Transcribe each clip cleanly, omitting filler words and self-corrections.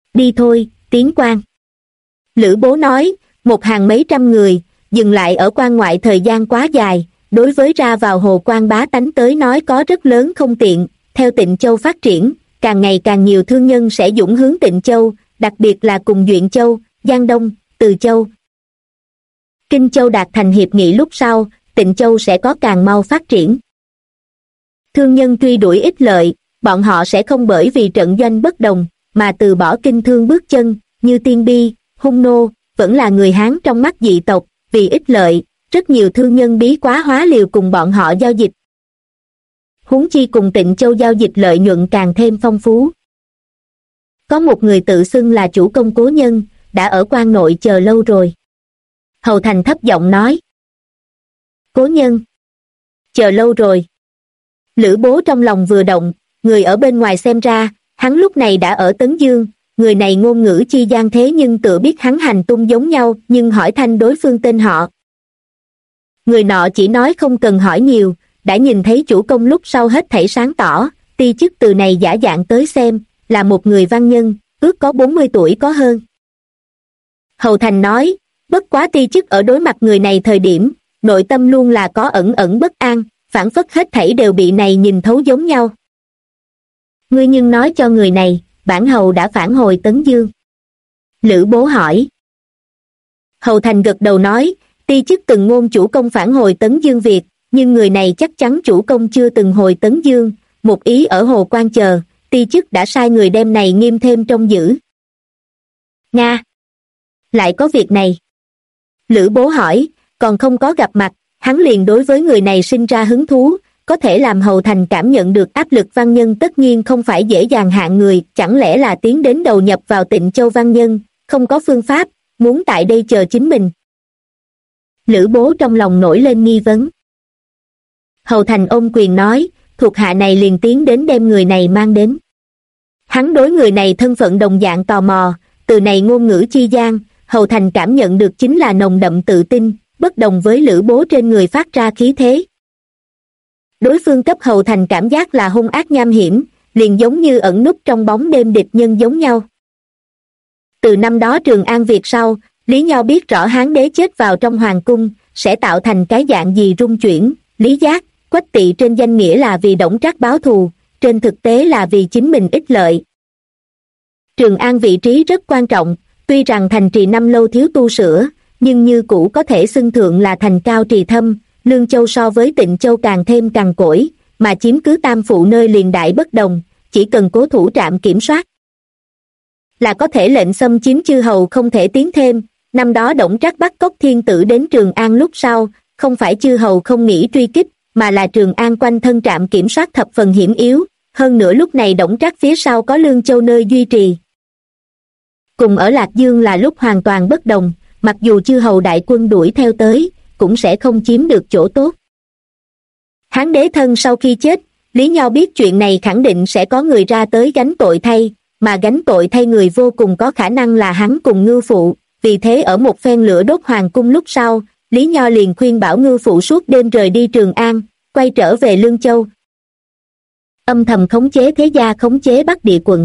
Đi thôi, tiến quan. Lữ Bố nói, một hàng mấy trăm người, dừng lại ở quan ngoại thời gian quá dài, đối với ra vào hồ quan bá tánh tới nói có rất lớn không tiện. Theo Tịnh Châu phát triển, càng ngày càng nhiều thương nhân sẽ dũng hướng Tịnh Châu, đặc biệt là cùng Duyện Châu, Giang Đông, Từ Châu. Kinh Châu đạt thành hiệp nghị lúc sau, Tịnh Châu sẽ có càng mau phát triển. Thương nhân truy đuổi ích lợi, bọn họ sẽ không bởi vì trận doanh bất đồng, mà từ bỏ kinh thương bước chân, như Tiên Bi, Hung Nô, vẫn là người Hán trong mắt dị tộc, vì ích lợi, rất nhiều thương nhân bí quá hóa liều cùng bọn họ giao dịch. Huống chi cùng Tịnh Châu giao dịch lợi nhuận càng thêm phong phú. Có một người tự xưng là chủ công Cố Nhân, đã ở quan nội chờ lâu rồi. Hầu Thành thấp giọng nói. Cố Nhân. Chờ lâu rồi. Lữ Bố trong lòng vừa động, người ở bên ngoài xem ra, hắn lúc này đã ở Tấn Dương, người này ngôn ngữ chi gian thế nhưng tự biết hắn hành tung giống nhau, nhưng hỏi thanh đối phương tên họ. Người nọ chỉ nói không cần hỏi nhiều, đã nhìn thấy chủ công lúc sau hết thảy sáng tỏ, ti chức từ này giả dạng tới xem, là một người văn nhân, ước có 40 tuổi có hơn. Hầu Thành nói, bất quá ti chức ở đối mặt người này thời điểm, nội tâm luôn là có ẩn ẩn bất an, phản phất hết thảy đều bị này nhìn thấu giống nhau. Ngươi nhưng nói cho người này, bản hầu đã phản hồi Tấn Dương. Lữ Bố hỏi. Hầu Thành gật đầu nói, ti chức từng ngôn chủ công phản hồi Tấn Dương việc, nhưng người này chắc chắn chủ công chưa từng hồi Tấn Dương, một ý ở hồ quan chờ, ti chức đã sai người đem này nghiêm thêm trông giữ. Nga! Lại có việc này. Lữ Bố hỏi, còn không có gặp mặt, hắn liền đối với người này sinh ra hứng thú, có thể làm Hầu Thành cảm nhận được áp lực văn nhân tất nhiên không phải dễ dàng hạng người, chẳng lẽ là tiến đến đầu nhập vào Tịnh Châu văn nhân, không có phương pháp, muốn tại đây chờ chính mình. Lữ Bố trong lòng nổi lên nghi vấn. Hầu Thành ôm quyền nói, thuộc hạ này liền tiến đến đem người này mang đến. Hắn đối người này thân phận đồng dạng tò mò, từ này ngôn ngữ chi gian, Hầu Thành cảm nhận được chính là nồng đậm tự tin, bất đồng với Lữ Bố trên người phát ra khí thế. Đối phương cấp Hầu Thành cảm giác là hung ác nham hiểm, liền giống như ẩn núp trong bóng đêm địch nhân giống nhau. Từ năm đó Trường An Việt sau, Lý Nho biết rõ Hán đế chết vào trong hoàng cung, sẽ tạo thành cái dạng gì rung chuyển, Lý Giác, Quách Tỵ trên danh nghĩa là vì Đổng Trác báo thù, trên thực tế là vì chính mình ích lợi. Trường An vị trí rất quan trọng, tuy rằng thành trì năm lâu thiếu tu sửa, nhưng như cũ có thể xưng thượng là thành cao trì thâm, Lương Châu so với Tịnh Châu càng thêm cằn cỗi, mà chiếm cứ Tam Phụ nơi liền đại bất đồng, chỉ cần cố thủ trạm kiểm soát là có thể lệnh xâm chiếm chư hầu không thể tiến thêm. Năm đó Đổng Trác bắt cóc thiên tử đến Trường An lúc sau, không phải chư hầu không nghĩ truy kích, mà là Trường An quanh thân trạm kiểm soát thập phần hiểm yếu, hơn nữa lúc này Đổng Trác phía sau có Lương Châu nơi duy trì. Cùng ở Lạc Dương là lúc hoàn toàn bất đồng, mặc dù chư hầu đại quân đuổi theo tới, cũng sẽ không chiếm được chỗ tốt. Hán đế thân sau khi chết, Lý Nho biết chuyện này khẳng định sẽ có người ra tới gánh tội thay, mà gánh tội thay người vô cùng có khả năng là hắn cùng Ngưu Phụ, vì thế ở một phen lửa đốt hoàng cung lúc sau, Lý Nho liền khuyên bảo Ngưu Phụ suốt đêm rời đi Trường An, quay trở về Lương Châu. Âm thầm khống chế thế gia, khống chế Bắc Địa quận.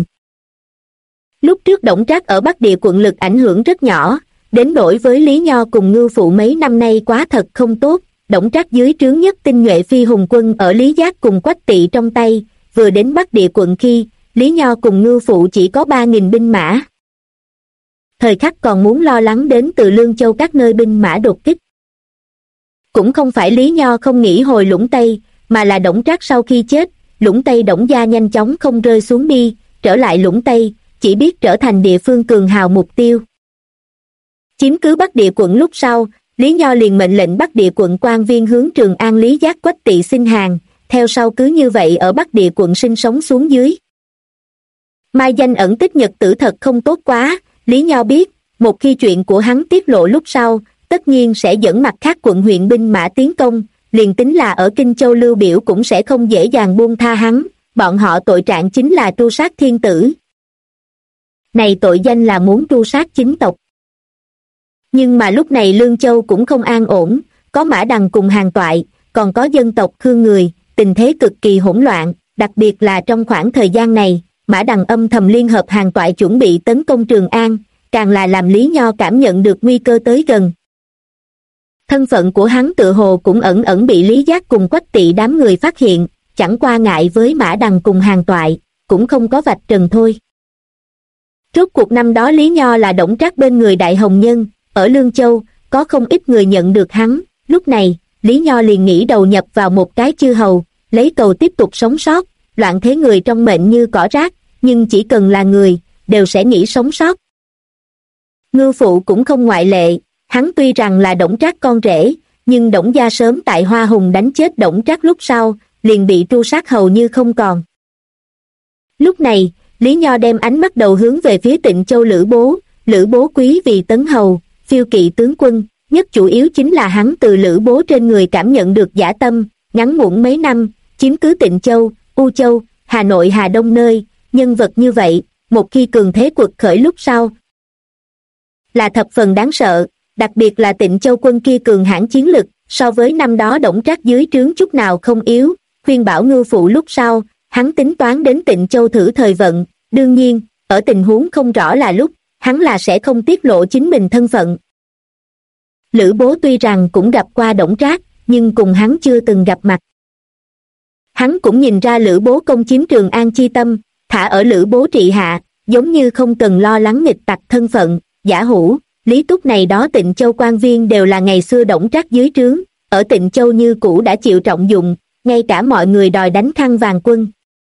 Lúc trước Đổng Trác ở Bắc Địa quận lực ảnh hưởng rất nhỏ, đến nỗi với Lý Nho cùng Ngưu Phụ mấy năm nay quá thật không tốt. Đổng Trác dưới trướng nhất tinh nhuệ phi hùng quân ở Lý Giác cùng Quách Tỵ trong tay, vừa đến Bắc Địa quận khi, Lý Nho cùng Ngưu Phụ chỉ có 3.000 binh mã. Thời khắc còn muốn lo lắng đến từ Lương Châu các nơi binh mã đột kích. Cũng không phải Lý Nho không nghĩ hồi Lũng Tây, mà là Đổng Trác sau khi chết, Lũng Tây Đổng gia nhanh chóng không rơi xuống đi, trở lại Lũng Tây, chỉ biết trở thành địa phương cường hào mục tiêu. Chiếm cứ Bắc Địa quận lúc sau, Lý Nho liền mệnh lệnh Bắc Địa quận quan viên hướng Trường An Lý Giác Quách Tỵ xin hàng, theo sau cứ như vậy ở Bắc Địa quận sinh sống xuống dưới. Mai danh ẩn tích nhật tử thật không tốt quá, Lý Nho biết, một khi chuyện của hắn tiết lộ lúc sau, tất nhiên sẽ dẫn mặt khác quận huyện binh mã tiến công, liền tính là ở Kinh Châu Lưu Biểu cũng sẽ không dễ dàng buông tha hắn, bọn họ tội trạng chính là tru sát thiên tử. Này tội danh là muốn tru sát chính tộc. Nhưng mà lúc này Lương Châu cũng không an ổn, có Mã Đằng cùng Hàn Toại, còn có dân tộc Khương người, tình thế cực kỳ hỗn loạn, đặc biệt là trong khoảng thời gian này, Mã Đằng âm thầm liên hợp Hàn Toại chuẩn bị tấn công Trường An, càng là làm Lý Nho cảm nhận được nguy cơ tới gần. Thân phận của hắn tựa hồ cũng ẩn ẩn bị Lý Giác cùng Quách Tỵ đám người phát hiện, chẳng qua ngại với Mã Đằng cùng Hàn Toại, cũng không có vạch trần thôi. Rốt cuộc năm đó Lý Nho là Đổng Trác bên người Đại Hồng Nhân, ở Lương Châu, có không ít người nhận được hắn, lúc này, Lý Nho liền nghĩ đầu nhập vào một cái chư hầu, lấy cầu tiếp tục sống sót, loạn thế người trong mệnh như cỏ rác, nhưng chỉ cần là người, đều sẽ nghĩ sống sót. Ngưu Phụ cũng không ngoại lệ, hắn tuy rằng là Đổng Trác con rể, nhưng Đổng gia sớm tại Hoa Hùng đánh chết Đổng Trác lúc sau, liền bị tru sát hầu như không còn. Lúc này, Lý Nho đem ánh mắt đầu hướng về phía Tịnh Châu Lữ Bố quý vì tấn hầu, phiêu kỵ tướng quân, nhất chủ yếu chính là hắn từ Lữ Bố trên người cảm nhận được dã tâm, ngắn ngủn mấy năm, chiếm cứ Tịnh Châu, U Châu, Hà Nội Hà Đông nơi, nhân vật như vậy, một khi cường thế quật khởi lúc sau, là thập phần đáng sợ, đặc biệt là Tịnh Châu quân kia cường hãn chiến lực, so với năm đó Đổng Trác dưới trướng chút nào không yếu, khuyên bảo Ngưu Phụ lúc sau, hắn tính toán đến Tịnh Châu thử thời vận, đương nhiên, ở tình huống không rõ là lúc, hắn là sẽ không tiết lộ chính mình thân phận. Lữ Bố tuy rằng cũng gặp qua Đổng Trác, nhưng cùng hắn chưa từng gặp mặt. Hắn cũng nhìn ra Lữ Bố công chiếm Trường An chi tâm, thả ở Lữ Bố trị hạ, giống như không cần lo lắng nghịch tặc thân phận, Giả Hủ, Lý Túc này đó Tịnh Châu quan viên đều là ngày xưa Đổng Trác dưới trướng, ở Tịnh Châu như cũ đã chịu trọng dụng, ngay cả mọi người đòi đánh Khăn Vàng Quân.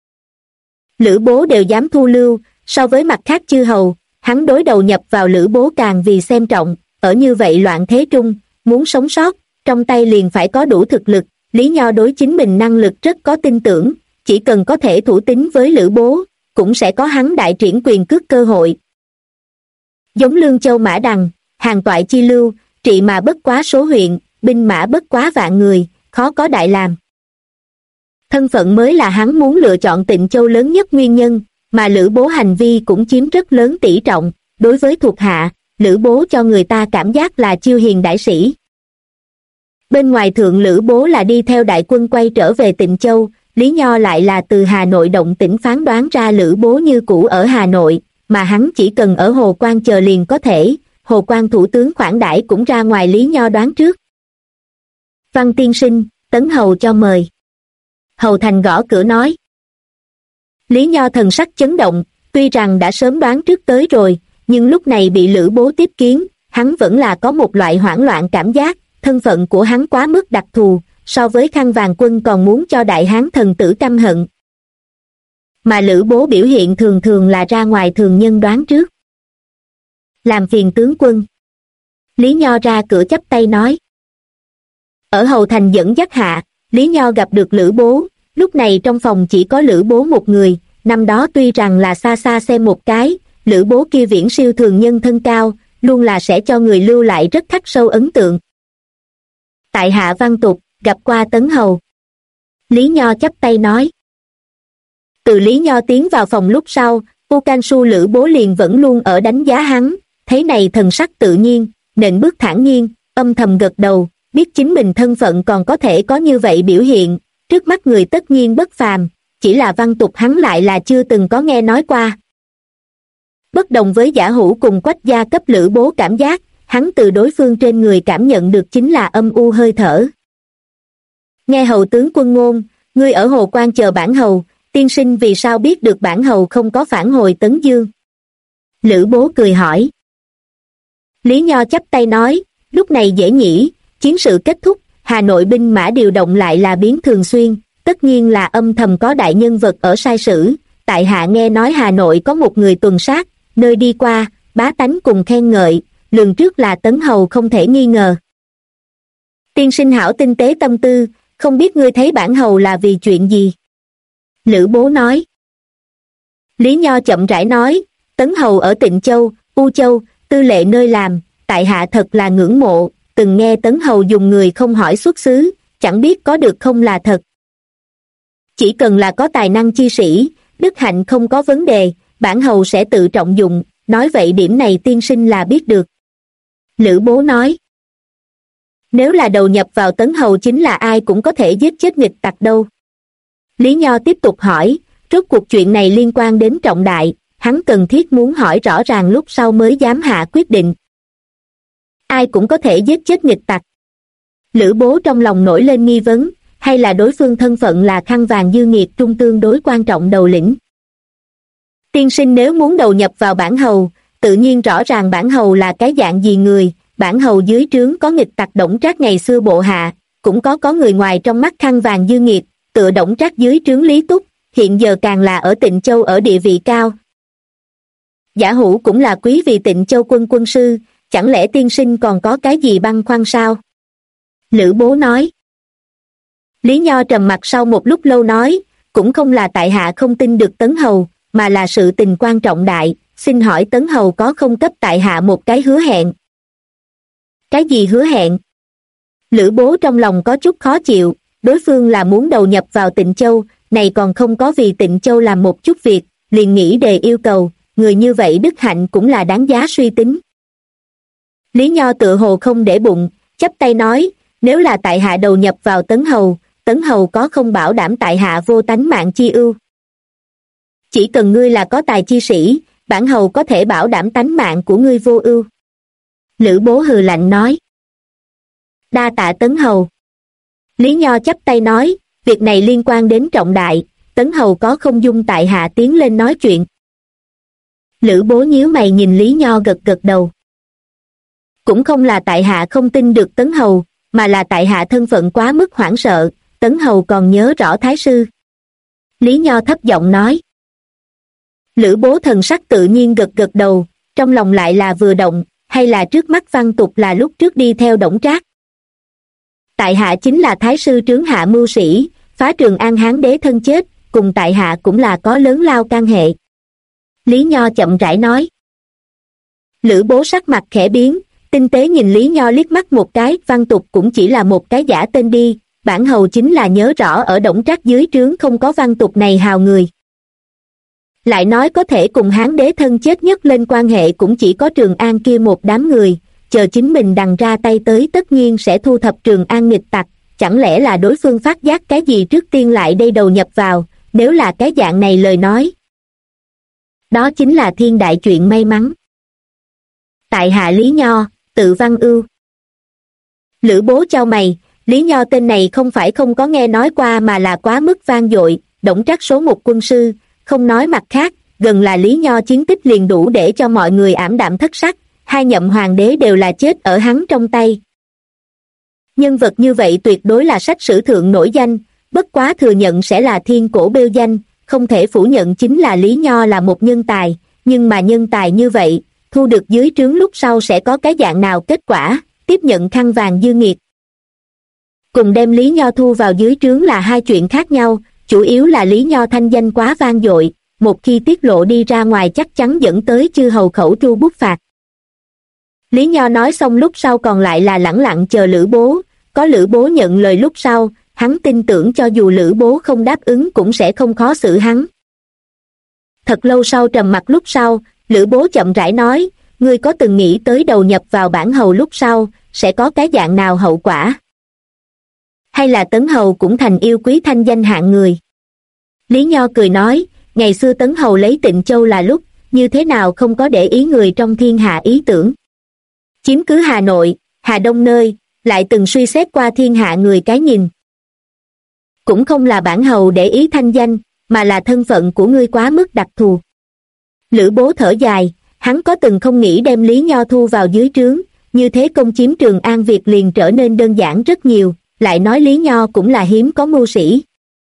Lữ Bố đều dám thu lưu, so với mặt khác chư hầu, hắn đối đầu nhập vào Lữ Bố càng vì xem trọng, ở như vậy loạn thế trung, muốn sống sót, trong tay liền phải có đủ thực lực, Lý Nho đối chính mình năng lực rất có tin tưởng, chỉ cần có thể thủ tín với Lữ Bố, cũng sẽ có hắn đại triển quyền cước cơ hội. Giống Lương Châu Mã Đằng, Hàn Toại chi lưu, trị mà bất quá số huyện, binh mã bất quá vạn người, khó có đại làm. Thân phận mới là hắn muốn lựa chọn Tịnh Châu lớn nhất nguyên nhân, mà Lữ Bố hành vi cũng chiếm rất lớn tỷ trọng, đối với thuộc hạ, Lữ Bố cho người ta cảm giác là chiêu hiền đại sĩ. Bên ngoài thượng Lữ Bố là đi theo đại quân quay trở về Tịnh Châu, Lý Nho lại là từ Hà Nội động tĩnh phán đoán ra Lữ Bố như cũ ở Hà Nội, mà hắn chỉ cần ở Hồ Quan chờ liền có thể, Hồ Quan thủ tướng khoản đãi cũng ra ngoài Lý Nho đoán trước. Văn tiên sinh, Tấn hầu cho mời. Hầu Thành gõ cửa nói. Lý Nho thần sắc chấn động, tuy rằng đã sớm đoán trước tới rồi, nhưng lúc này bị Lữ Bố tiếp kiến, hắn vẫn là có một loại hoảng loạn cảm giác, thân phận của hắn quá mức đặc thù, so với Khăn Vàng Quân còn muốn cho đại hán thần tử căm hận. Mà Lữ Bố biểu hiện thường thường là ra ngoài thường nhân đoán trước. Làm phiền tướng quân. Lý Nho ra cửa chắp tay nói. Ở Hầu Thành dẫn dắt hạ, Lý Nho gặp được Lữ Bố, lúc này trong phòng chỉ có Lữ Bố một người, năm đó tuy rằng là xa xa xem một cái, Lữ Bố kia viễn siêu thường nhân thân cao, luôn là sẽ cho người lưu lại rất khắc sâu ấn tượng. Tại hạ Văn Tục, gặp qua Tấn hầu. Lý Nho chắp tay nói. Từ Lý Nho tiến vào phòng lúc sau, U Can Su Lữ Bố liền vẫn luôn ở đánh giá hắn, thấy này thần sắc tự nhiên, nện bước thản nhiên, âm thầm gật đầu, biết chính mình thân phận còn có thể có như vậy biểu hiện, trước mắt người tất nhiên bất phàm, chỉ là Văn Tục hắn lại là chưa từng có nghe nói qua. Bất đồng với Giả Hủ cùng Quách gia cấp Lữ Bố cảm giác, hắn từ đối phương trên người cảm nhận được chính là âm u hơi thở. Nghe hầu tướng quân ngôn, ngươi ở Hồ Quan chờ bản hầu, tiên sinh vì sao biết được bản hầu không có phản hồi Tấn Dương? Lữ Bố cười hỏi. Lý Nho chắp tay nói, lúc này dễ nhỉ, chiến sự kết thúc, Hà Nội binh mã điều động lại là biến thường xuyên, tất nhiên là âm thầm có đại nhân vật ở sai sử, tại hạ nghe nói Hà Nội có một người tuần sát, nơi đi qua, bá tánh cùng khen ngợi, lường trước là Tấn hầu không thể nghi ngờ. Tiên sinh hảo tinh tế tâm tư, không biết ngươi thấy bản hầu là vì chuyện gì? Lữ Bố nói. Lý Nho chậm rãi nói, Tấn hầu ở Tịnh Châu, U Châu, tư lệ nơi làm, tại hạ thật là ngưỡng mộ, từng nghe Tấn hầu dùng người không hỏi xuất xứ, chẳng biết có được không là thật. Chỉ cần là có tài năng chi sĩ, đức hạnh không có vấn đề, bản hầu sẽ tự trọng dụng, nói vậy điểm này tiên sinh là biết được. Lữ Bố nói. Nếu là đầu nhập vào Tấn hầu chính là ai cũng có thể giết chết nghịch tặc đâu. Lý Nho tiếp tục hỏi, rốt Rốt cuộc chuyện này liên quan đến trọng đại, hắn cần thiết muốn hỏi rõ ràng lúc sau mới dám hạ quyết định. Ai cũng có thể giết chết nghịch tặc. Lữ Bố trong lòng nổi lên nghi vấn, hay là đối phương thân phận là khăn vàng dư nghiệt trung tương đối quan trọng đầu lĩnh. Tiên sinh nếu muốn đầu nhập vào bản hầu, tự nhiên rõ ràng bản hầu là cái dạng gì người, bản hầu dưới trướng có nghịch tặc Đổng Trác ngày xưa bộ hạ, cũng có người ngoài trong mắt khăn vàng dư nghiệt, tựa Đổng Trác dưới trướng Lý Túc, hiện giờ càng là ở Tịnh Châu ở địa vị cao. Giả hữu cũng là quý vì Tịnh Châu quân sư, chẳng lẽ tiên sinh còn có cái gì băn khoăn sao? Lữ Bố nói. Lý Nho trầm mặt sau một lúc lâu nói, cũng không là tại hạ không tin được Tấn Hầu, mà là sự tình quan trọng đại, xin hỏi Tấn Hầu có không cấp tại hạ một cái hứa hẹn? Cái gì hứa hẹn? Lữ Bố trong lòng có chút khó chịu, đối phương là muốn đầu nhập vào Tịnh Châu, này còn không có vì Tịnh Châu làm một chút việc, liền nghĩ đề yêu cầu, người như vậy đức hạnh cũng là đáng giá suy tính. Lý Nho tựa hồ không để bụng, chắp tay nói, nếu là tại hạ đầu nhập vào Tấn Hầu có không bảo đảm tại hạ vô tánh mạng chi ưu? Chỉ cần ngươi là có tài chi sĩ, bản hầu có thể bảo đảm tánh mạng của ngươi vô ưu. Lữ Bố hừ lạnh nói. Đa tạ Tấn Hầu. Lý Nho chắp tay nói, việc này liên quan đến trọng đại, Tấn Hầu có không dung tại hạ tiến lên nói chuyện. Lữ Bố nhíu mày nhìn Lý Nho gật gật đầu. Cũng không là tại hạ không tin được Tấn Hầu, mà là tại hạ thân phận quá mức hoảng sợ, Tấn Hầu còn nhớ rõ Thái sư. Lý Nho thấp giọng nói. Lữ Bố thần sắc tự nhiên gật gật đầu, trong lòng lại là vừa động, hay là trước mắt Văn Tục là lúc trước đi theo Đổng Trác. Tại hạ chính là Thái sư trướng hạ mưu sĩ, phá Trường An Hán đế thân chết, cùng tại hạ cũng là có lớn lao can hệ. Lý Nho chậm rãi nói. Lữ Bố sắc mặt khẽ biến, tinh tế nhìn Lý Nho liếc mắt một cái, Văn Tục cũng chỉ là một cái giả tên đi, bản hầu chính là nhớ rõ ở Đổng Trác dưới trướng không có Văn Tục này hào người. Lại nói có thể cùng Hán đế thân chết nhất lên quan hệ cũng chỉ có Trường An kia một đám người, chờ chính mình đằng ra tay tới tất nhiên sẽ thu thập Trường An nghịch tặc, chẳng lẽ là đối phương phát giác cái gì trước tiên lại đây đầu nhập vào, nếu là cái dạng này lời nói. Đó chính là thiên đại chuyện may mắn. Tại hạ Lý Nho, tự Văn Ưu. Lữ Bố chau mày, Lý Nho tên này không phải không có nghe nói qua mà là quá mức vang dội, Đổng Trác số một quân sư, không nói mặt khác, gần là Lý Nho chiến tích liền đủ để cho mọi người ảm đạm thất sắc, hai nhậm hoàng đế đều là chết ở hắn trong tay. Nhân vật như vậy tuyệt đối là sách sử thượng nổi danh, bất quá thừa nhận sẽ là thiên cổ bêu danh, không thể phủ nhận chính là Lý Nho là một nhân tài, nhưng mà nhân tài như vậy, thu được dưới trướng lúc sau sẽ có cái dạng nào kết quả, tiếp nhận khăn vàng dư nghiệt. Cùng đem Lý Nho thu vào dưới trướng là hai chuyện khác nhau, chủ yếu là Lý Nho thanh danh quá vang dội, một khi tiết lộ đi ra ngoài chắc chắn dẫn tới chư hầu khẩu tru bút phạt. Lý Nho nói xong lúc sau còn lại là lẳng lặng chờ Lữ Bố, có Lữ Bố nhận lời lúc sau, hắn tin tưởng cho dù Lữ Bố không đáp ứng cũng sẽ không khó xử hắn. Thật lâu sau trầm mặc lúc sau, Lữ Bố chậm rãi nói, ngươi có từng nghĩ tới đầu nhập vào bản hầu lúc sau, sẽ có cái dạng nào hậu quả? Hay là Tấn Hầu cũng thành yêu quý thanh danh hạng người? Lý Nho cười nói, ngày xưa Tấn Hầu lấy Tịnh Châu là lúc, như thế nào không có để ý người trong thiên hạ ý tưởng. Chiếm cứ Hà Nội, Hà Đông nơi, lại từng suy xét qua thiên hạ người cái nhìn. Cũng không là bản hầu để ý thanh danh, mà là thân phận của ngươi quá mức đặc thù. Lữ Bố thở dài, hắn có từng không nghĩ đem Lý Nho thu vào dưới trướng, như thế công chiếm Trường An việc liền trở nên đơn giản rất nhiều, lại nói Lý Nho cũng là hiếm có mưu sĩ.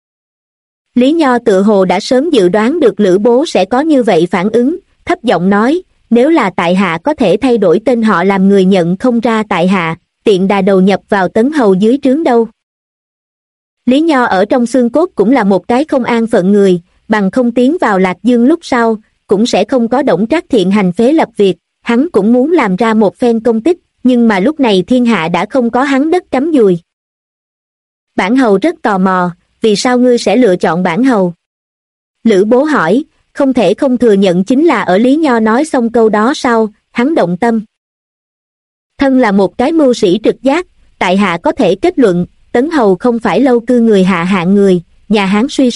Lý Nho tự hồ đã sớm dự đoán được Lữ Bố sẽ có như vậy phản ứng, thấp giọng nói, nếu là tại hạ có thể thay đổi tên họ làm người nhận không ra tại hạ, tiện đà đầu nhập vào Tấn Hầu dưới trướng đâu. Lý Nho ở trong xương cốt cũng là một cái không an phận người, bằng không tiến vào Lạc Dương lúc sau, cũng sẽ không có Đổng Trác thiện hành phế lập việc, hắn cũng muốn làm ra một phen công tích, nhưng mà lúc này thiên hạ đã không có hắn đất cắm dùi. Bản hầu rất tò mò, vì sao ngươi sẽ lựa chọn bản hầu? Lữ Bố hỏi, không thể không thừa nhận chính là ở Lý Nho nói xong câu đó sau, hắn động tâm. Thân là một cái mưu sĩ trực giác, tại hạ có thể kết luận, Tấn Hầu không phải lâu cư người hạ hạng người, nhà Hán suy sụp,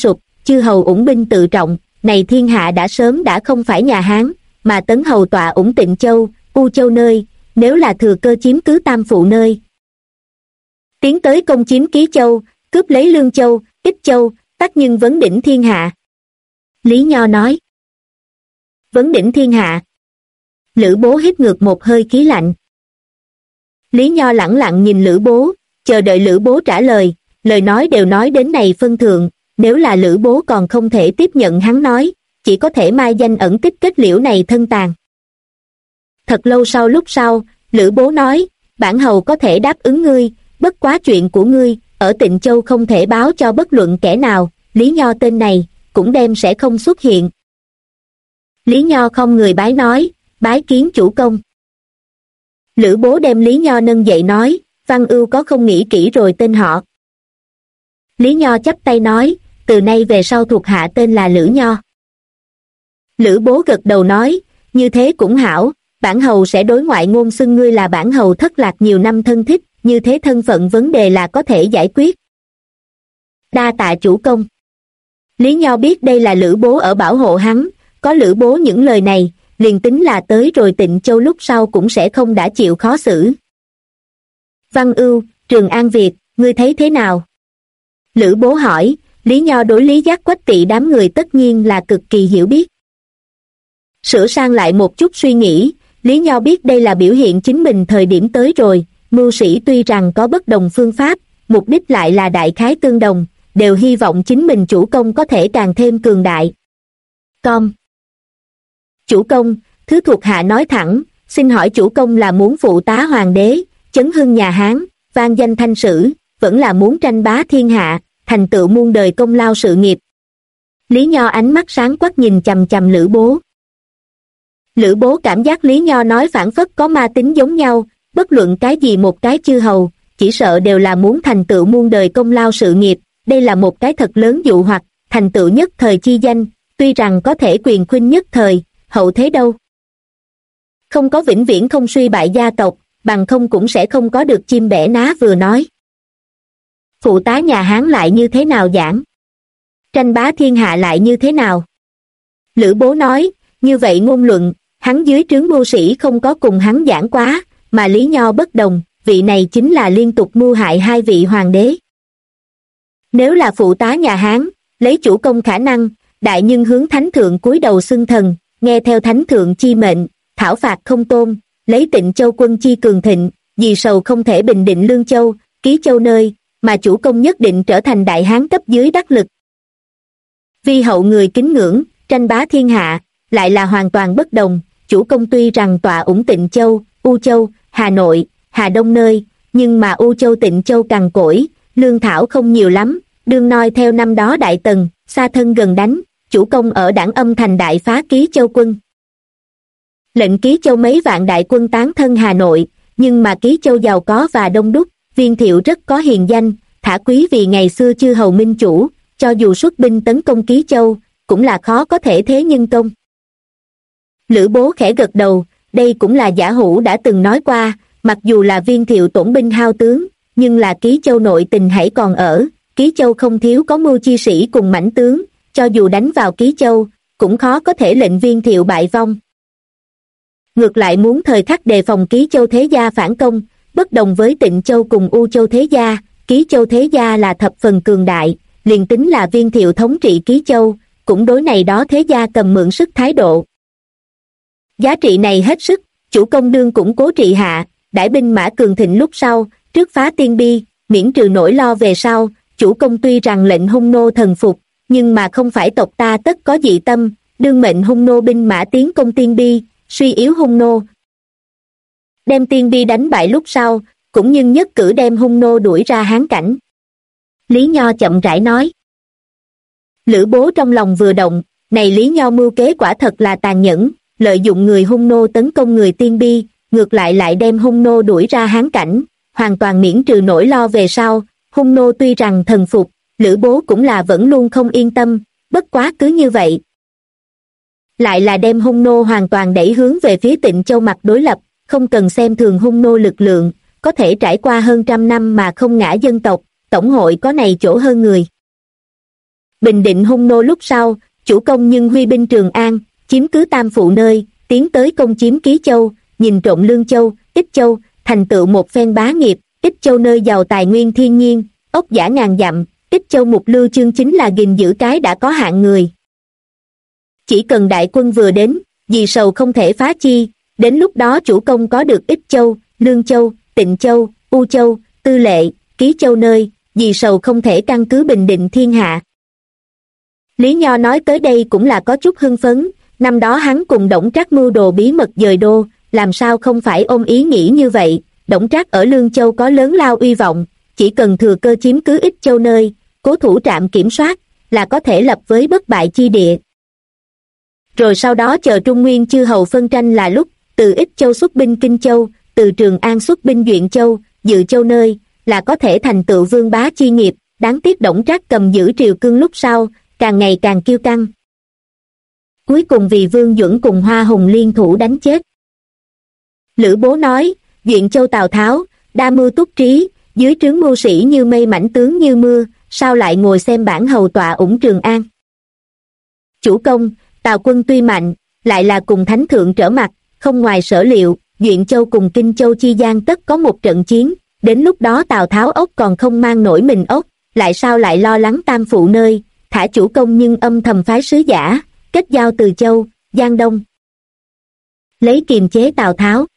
chư hầu ủng binh tự trọng, này thiên hạ đã sớm đã không phải nhà Hán, mà Tấn hầu tọa ủng Tịnh Châu, U Châu nơi, nếu là thừa cơ chiếm cứ Tam Phụ nơi. Tiến tới công chiếm Ký Châu, cướp lấy Lương Châu, Ích Châu, tất nhưng vấn đỉnh thiên hạ. Lý Nho nói. Vấn đỉnh thiên hạ. Lữ Bố hít ngược một hơi khí lạnh. Lý Nho lẳng lặng nhìn Lữ Bố, chờ đợi Lữ Bố trả lời, lời nói đều nói đến này phân thượng, nếu là Lữ Bố còn không thể tiếp nhận hắn nói, chỉ có thể mai danh ẩn tích kết liễu này thân tàn. Thật lâu sau lúc sau, Lữ Bố nói, bản hầu có thể đáp ứng ngươi, bất quá chuyện của ngươi, ở Tịnh Châu không thể báo cho bất luận kẻ nào, Lý Nho tên này, cũng đem sẽ không xuất hiện. Lý Nho không người bái nói, bái kiến chủ công. Lữ Bố đem Lý Nho nâng dậy nói, Văn Ưu có không nghĩ kỹ rồi tên họ. Lý Nho chắp tay nói, từ nay về sau thuộc hạ tên là Lữ Nho. Lữ Bố gật đầu nói, như thế cũng hảo, bản hầu sẽ đối ngoại ngôn xưng ngươi là bản hầu thất lạc nhiều năm thân thích, như thế thân phận vấn đề là có thể giải quyết. Đa tạ chủ công. Lý Nho biết đây là Lữ Bố ở bảo hộ hắn, có Lữ Bố những lời này, liền tính là tới rồi Tịnh Châu lúc sau cũng sẽ không đã chịu khó xử. Văn Ưu, Trường An Việt, ngươi thấy thế nào? Lữ Bố hỏi, Lý Nho đối Lý Giác Quách Tỵ đám người tất nhiên là cực kỳ hiểu biết. Sửa sang lại một chút suy nghĩ, Lý Nho biết đây là biểu hiện chính mình thời điểm tới rồi, mưu sĩ tuy rằng có bất đồng phương pháp, mục đích lại là đại khái tương đồng, đều hy vọng chính mình chủ công có thể càng thêm cường đại. Chủ công, thứ thuộc hạ nói thẳng, xin hỏi chủ công là muốn phụ tá hoàng đế, chấn hưng nhà Hán, vang danh thanh sử, vẫn là muốn tranh bá thiên hạ, thành tựu muôn đời công lao sự nghiệp. Lý Nho ánh mắt sáng quắc nhìn chằm chằm Lữ Bố. Lữ Bố cảm giác Lý Nho nói phảng phất có ma tính giống nhau, bất luận cái gì một cái chư hầu, chỉ sợ đều là muốn thành tựu muôn đời công lao sự nghiệp, đây là một cái thật lớn dụ hoặc, thành tựu nhất thời chi danh, tuy rằng có thể quyền khuynh nhất thời, hậu thế đâu. Không có vĩnh viễn không suy bại gia tộc, bằng không cũng sẽ không có được chim bẻ ná vừa nói. Phụ tá nhà Hán lại như thế nào giảng? Tranh bá thiên hạ lại như thế nào? Lữ Bố nói, như vậy ngôn luận, hắn dưới trướng mưu sĩ không có cùng hắn giảng quá, mà Lý Nho bất đồng, vị này chính là liên tục mưu hại hai vị hoàng đế. Nếu là phụ tá nhà Hán, lấy chủ công khả năng, đại nhân hướng thánh thượng cúi đầu xưng thần, nghe theo thánh thượng chi mệnh, thảo phạt không tôn, lấy Tịnh Châu quân chi cường thịnh, vì sầu không thể bình định Lương Châu, Ký Châu nơi, mà chủ công nhất định trở thành đại Hán cấp dưới đắc lực. Vì hậu người kính ngưỡng, tranh bá thiên hạ, lại là hoàn toàn bất đồng, chủ công tuy rằng tọa ủng Tịnh Châu, U Châu, Hà Nội, Hà Đông nơi, nhưng mà U Châu Tịnh Châu cằn cỗi, lương thảo không nhiều lắm, đương noi theo năm đó Đại Tần, xa thân gần đánh, chủ công ở Đảng Âm thành đại phá Ký Châu quân. Lệnh Ký Châu mấy vạn đại quân tán thân Hà Nội, nhưng mà Ký Châu giàu có và đông đúc, Viên Thiệu rất có hiền danh, thả quý vì ngày xưa chư hầu minh chủ, cho dù xuất binh tấn công Ký Châu, cũng là khó có thể thế nhân công. Lữ Bố khẽ gật đầu, đây cũng là Giả Hữu đã từng nói qua, mặc dù là Viên Thiệu tổn binh hao tướng, nhưng là Ký Châu nội tình hãy còn ở, Ký Châu không thiếu có mưu chi sĩ cùng mãnh tướng, cho dù đánh vào Ký Châu, cũng khó có thể lệnh Viên Thiệu bại vong. Ngược lại muốn thời khắc đề phòng Ký Châu thế gia phản công, bất đồng với Tịnh Châu cùng U Châu thế gia, Ký Châu thế gia là thập phần cường đại, liền tính là Viên Thiệu thống trị Ký Châu, cũng đối này đó thế gia cầm mượn sức thái độ. Giá trị này hết sức, chủ công đương cũng cố trị hạ, đãi binh mã cường thịnh lúc sau, trước phá Tiên Bi, miễn trừ nỗi lo về sau, chủ công tuy rằng lệnh hung nô thần phục, nhưng mà không phải tộc ta tất có dị tâm, đương mệnh hung nô binh mã tiến công Tiên Bi, suy yếu hung nô. Đem Tiên Bi đánh bại lúc sau, cũng nhưng nhất cử đem hung nô đuổi ra Hán cảnh. Lý Nho chậm rãi nói. Lữ Bố trong lòng vừa động, này Lý Nho mưu kế quả thật là tàn nhẫn, lợi dụng người hung nô tấn công người Tiên Bi, ngược lại đem hung nô đuổi ra Hán cảnh, hoàn toàn miễn trừ nỗi lo về sau. Hung nô tuy rằng thần phục, Lữ Bố cũng là vẫn luôn không yên tâm, bất quá cứ như vậy. Lại là đem hung nô hoàn toàn đẩy hướng về phía Tịnh Châu mặt đối lập, không cần xem thường hung nô lực lượng, có thể trải qua hơn trăm năm mà không ngã dân tộc, tổng hội có này chỗ hơn người. bình định hung nô lúc sau, chủ công nhưng huy binh Trường An, chiếm cứ Tam Phụ nơi, tiến tới công chiếm Ký Châu, nhìn trộm Lương Châu, Ích Châu, thành tựu một phen bá nghiệp. Ích Châu nơi giàu tài nguyên thiên nhiên, ốc dã ngàn dặm. Ích Châu mục lưu chương chính là gìn giữ cái đã có hạng người. Chỉ cần đại quân vừa đến, vì sầu không thể phá chi, đến lúc đó chủ công có được Ích Châu, Lương Châu, Tịnh Châu, U Châu, Tư Lệ, Ký Châu nơi, vì sầu không thể căn cứ bình định thiên hạ. Lý Nho nói tới đây cũng là có chút hưng phấn, năm đó hắn cùng Đổng Trác mưu đồ bí mật dời đô, làm sao không phải ôm ý nghĩ như vậy. Đổng Trác ở Lương Châu có lớn lao uy vọng, chỉ cần thừa cơ chiếm cứ Ích Châu nơi, cố thủ trạm kiểm soát, là có thể lập với bất bại chi địa. Rồi sau đó chờ Trung Nguyên chư hầu phân tranh là lúc, từ Ích Châu xuất binh Kinh Châu, từ Trường An xuất binh Duyện Châu, Dự Châu nơi, là có thể thành tựu vương bá chi nghiệp. Đáng tiếc Đổng Trác cầm giữ triều cương lúc sau, càng ngày càng kiêu căng. Cuối cùng vì Vương Duẩn cùng Hoa Hùng liên thủ đánh chết. Lữ Bố nói, Duyện Châu Tào Tháo, đa mưu túc trí, dưới trướng mưu sĩ như mây mãnh tướng như mưa, sao lại ngồi xem bản hầu tọa ủng Trường An. Chủ công, Tào quân tuy mạnh, lại là cùng thánh thượng trở mặt, không ngoài sở liệu, Duyện Châu cùng Kinh Châu chi gian tất có một trận chiến, đến lúc đó Tào Tháo ốc còn không mang nổi mình ốc, lại sao lại lo lắng Tam Phụ nơi, thả chủ công nhưng âm thầm phái sứ giả, kết giao Từ Châu, Giang Đông. Lấy kiềm chế Tào Tháo.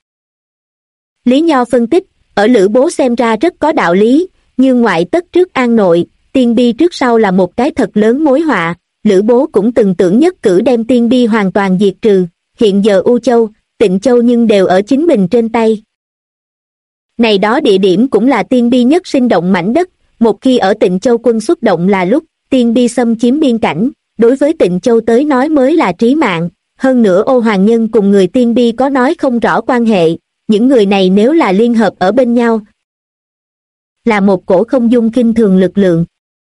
Lý Nho phân tích, ở Lữ Bố xem ra rất có đạo lý, như ngoại tất trước an nội, tiên bi trước sau là một cái thật lớn mối họa. Lữ Bố cũng từng tưởng nhất cử đem tiên bi hoàn toàn diệt trừ, hiện giờ U Châu, Tịnh Châu nhưng đều ở chính mình trên tay. Này đó địa điểm cũng là tiên bi nhất sinh động mảnh đất, một khi ở Tịnh Châu quân xuất động là lúc tiên bi xâm chiếm biên cảnh, đối với Tịnh Châu tới nói mới là trí mạng. Hơn nữa Ô Hoàng Nhân cùng người tiên bi có nói không rõ quan hệ, những người này nếu là liên hợp ở bên nhau, là một cổ không dung kinh thường lực lượng.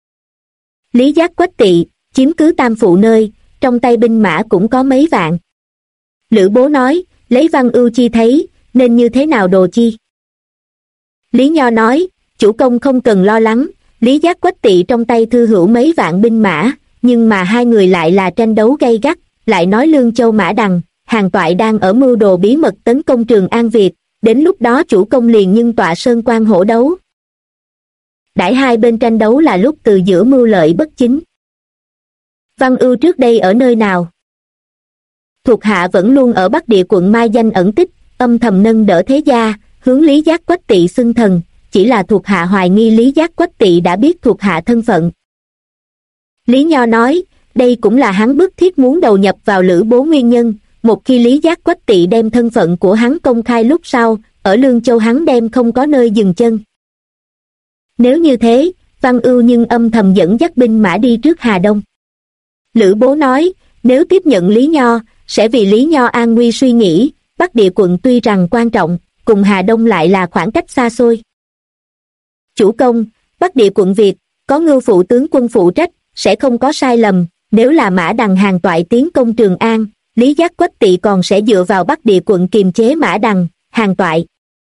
Lý Giác Quách Tỵ chiếm cứ Tam Phụ nơi, trong tay binh mã cũng có mấy vạn. Lữ Bố nói, lấy Văn Ưu chi thấy, nên như thế nào đồ chi? Lý Nho nói, chủ công không cần lo lắng, Lý Giác Quách Tỵ trong tay thư hữu mấy vạn binh mã, nhưng mà hai người lại là tranh đấu gay gắt, lại nói Lương Châu Mã Đằng, Hàn Toại đang ở mưu đồ bí mật tấn công Trường An Việt, đến lúc đó chủ công liền nhưng tọa sơn quan hổ đấu. Đãi hai bên tranh đấu là lúc từ giữa mưu lợi bất chính. Văn Ưu trước đây ở nơi nào? Thuộc hạ vẫn luôn ở Bắc Địa quận mai danh ẩn tích, âm thầm nâng đỡ thế gia, hướng Lý Giác Quách Tỵ xưng thần, chỉ là thuộc hạ hoài nghi Lý Giác Quách Tỵ đã biết thuộc hạ thân phận. Lý Nho nói, đây cũng là hắn bức thiết muốn đầu nhập vào Lữ Bố nguyên nhân, một khi Lý Giác Quách Tỵ đem thân phận của hắn công khai lúc sau, ở Lương Châu hắn đem không có nơi dừng chân. Nếu như thế, Văn Ưu nhưng âm thầm dẫn dắt binh mã đi trước Hà Đông. Lữ Bố nói, nếu tiếp nhận Lý Nho, sẽ vì Lý Nho an nguy suy nghĩ, Bắc Địa quận tuy rằng quan trọng, cùng Hà Đông lại là khoảng cách xa xôi. Chủ công, Bắc Địa quận Việt, có Ngưu phụ tướng quân phụ trách, sẽ không có sai lầm, nếu là Mã Đằng Hàn Toại tiến công Trường An, Lý Giác Quách Tỵ còn sẽ dựa vào Bắc Địa quận kiềm chế Mã Đằng, Hàn Toại.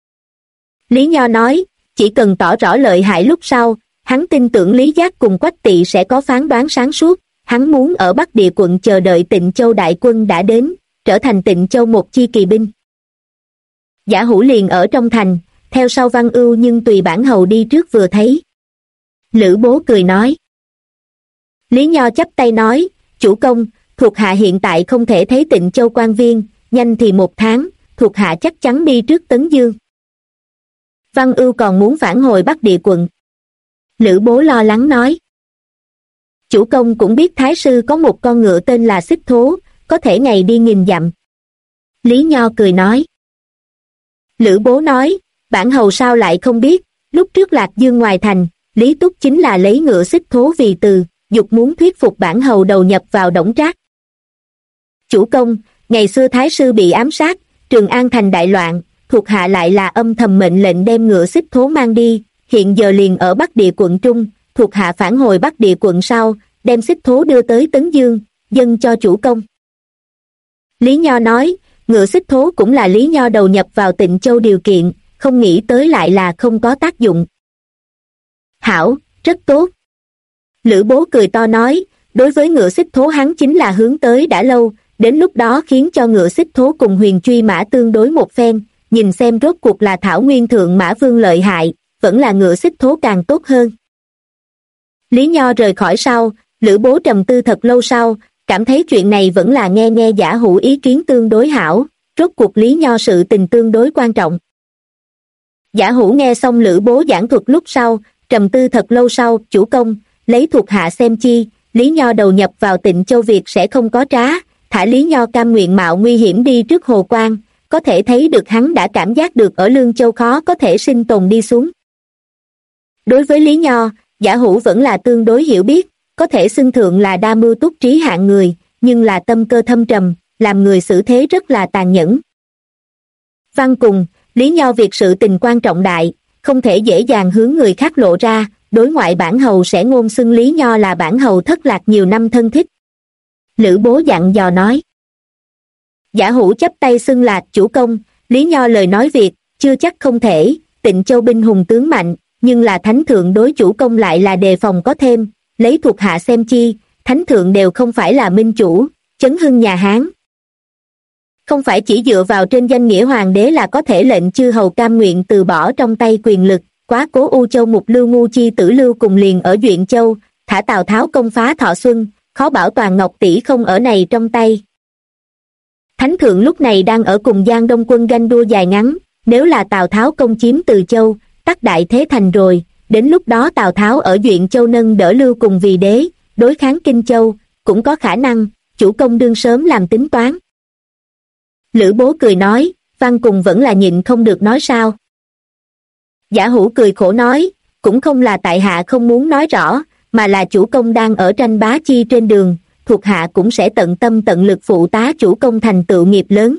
Lý Nho nói, chỉ cần tỏ rõ lợi hại lúc sau, hắn tin tưởng Lý Giác cùng Quách Tỵ sẽ có phán đoán sáng suốt, hắn muốn ở Bắc Địa quận chờ đợi Tịnh Châu đại quân đã đến, trở thành Tịnh Châu một chi kỳ binh. Giả Hữu liền ở trong thành, theo sau Văn Ưu nhưng tùy bản hầu đi trước vừa thấy. Lữ Bố cười nói. Lý Nho chắp tay nói, chủ công, thuộc hạ hiện tại không thể thấy Tịnh Châu quan viên, nhanh thì 1 tháng, thuộc hạ chắc chắn đi trước Tấn Dương. Văn Ưu còn muốn phản hồi Bắc Địa quận. Lữ Bố lo lắng nói. Chủ công cũng biết Thái sư có một con ngựa tên là Xích Thố, có thể ngày đi 1000 dặm. Lý Nho cười nói. Lữ Bố nói, bản hầu sao lại không biết, lúc trước Lạc Dương ngoài thành, Lý Túc chính là lấy ngựa Xích Thố vì từ, dục muốn thuyết phục bản hầu đầu nhập vào Đổng Trác. Chủ công, ngày xưa Thái sư bị ám sát, Trường An thành đại loạn, thuộc hạ lại là âm thầm mệnh lệnh đem ngựa Xích Thố mang đi, hiện giờ liền ở Bắc Địa quận Trung, thuộc hạ phản hồi Bắc Địa quận sau, đem Xích Thố đưa tới Tấn Dương, dâng cho chủ công. Lý Nho nói, ngựa Xích Thố cũng là Lý Nho đầu nhập vào Tịnh Châu điều kiện, không nghĩ tới lại là không có tác dụng. Hảo, rất tốt. Lữ Bố cười to nói, đối với ngựa xích thố hắn chính là hướng tới đã lâu, đến lúc đó khiến cho ngựa xích thố cùng Huyền Truy Mã tương đối một phen, nhìn xem rốt cuộc là Thảo Nguyên Thượng Mã Vương lợi hại, vẫn là ngựa xích thố càng tốt hơn. Lý Nho rời khỏi sau, Lữ Bố trầm tư thật lâu sau, cảm thấy chuyện này vẫn là nghe nghe Giả Hữu ý kiến tương đối hảo, rốt cuộc Lý Nho sự tình tương đối quan trọng. Giả Hữu nghe xong Lữ Bố giảng thuật lúc sau, trầm tư thật lâu sau, chủ công, lấy thuộc hạ xem chi, Lý Nho đầu nhập vào Tịnh Châu việc sẽ không có trá, thả Lý Nho cam nguyện mạo nguy hiểm đi trước Hồ Quan, có thể thấy được hắn đã cảm giác được ở Lương Châu khó có thể sinh tồn đi xuống. Đối với Lý Nho, Giả Hữu vẫn là tương đối hiểu biết, có thể xưng thượng là đa mưu túc trí hạng người, nhưng là tâm cơ thâm trầm, làm người xử thế rất là tàn nhẫn. Văn cùng, Lý Nho việc sự tình quan trọng đại, không thể dễ dàng hướng người khác lộ ra, đối ngoại bản hầu sẽ ngôn xưng Lý Nho là bản hầu thất lạc nhiều năm thân thích. Lữ Bố dặn dò nói. Giả Hữu chắp tay xưng là chủ công, Lý Nho lời nói việc, chưa chắc không thể, Tịnh Châu binh hùng tướng mạnh, nhưng là thánh thượng đối chủ công lại là đề phòng có thêm, lấy thuộc hạ xem chi, thánh thượng đều không phải là minh chủ, chấn hưng nhà Hán. Không phải chỉ dựa vào trên danh nghĩa hoàng đế là có thể lệnh chư hầu cam nguyện từ bỏ trong tay quyền lực, quá cố U Châu Mục Lưu ngu chi tử Lưu cùng liền ở Duyện Châu, thả Tào Tháo công phá Thọ Xuân, khó bảo toàn Ngọc Tỷ không ở này trong tay. Thánh thượng lúc này đang ở cùng Giang Đông quân ganh đua dài ngắn, nếu là Tào Tháo công chiếm Từ Châu, tắc đại thế thành rồi, đến lúc đó Tào Tháo ở Duyện Châu nâng đỡ Lưu cùng vì đế, đối kháng Kinh Châu, cũng có khả năng, chủ công đương sớm làm tính toán. Lữ Bố cười nói, Văn cùng vẫn là nhịn không được nói sao. Giả Hữu cười khổ nói, cũng không là tại hạ không muốn nói rõ, mà là chủ công đang ở tranh bá chi trên đường, thuộc hạ cũng sẽ tận tâm tận lực phụ tá chủ công thành tựu nghiệp lớn.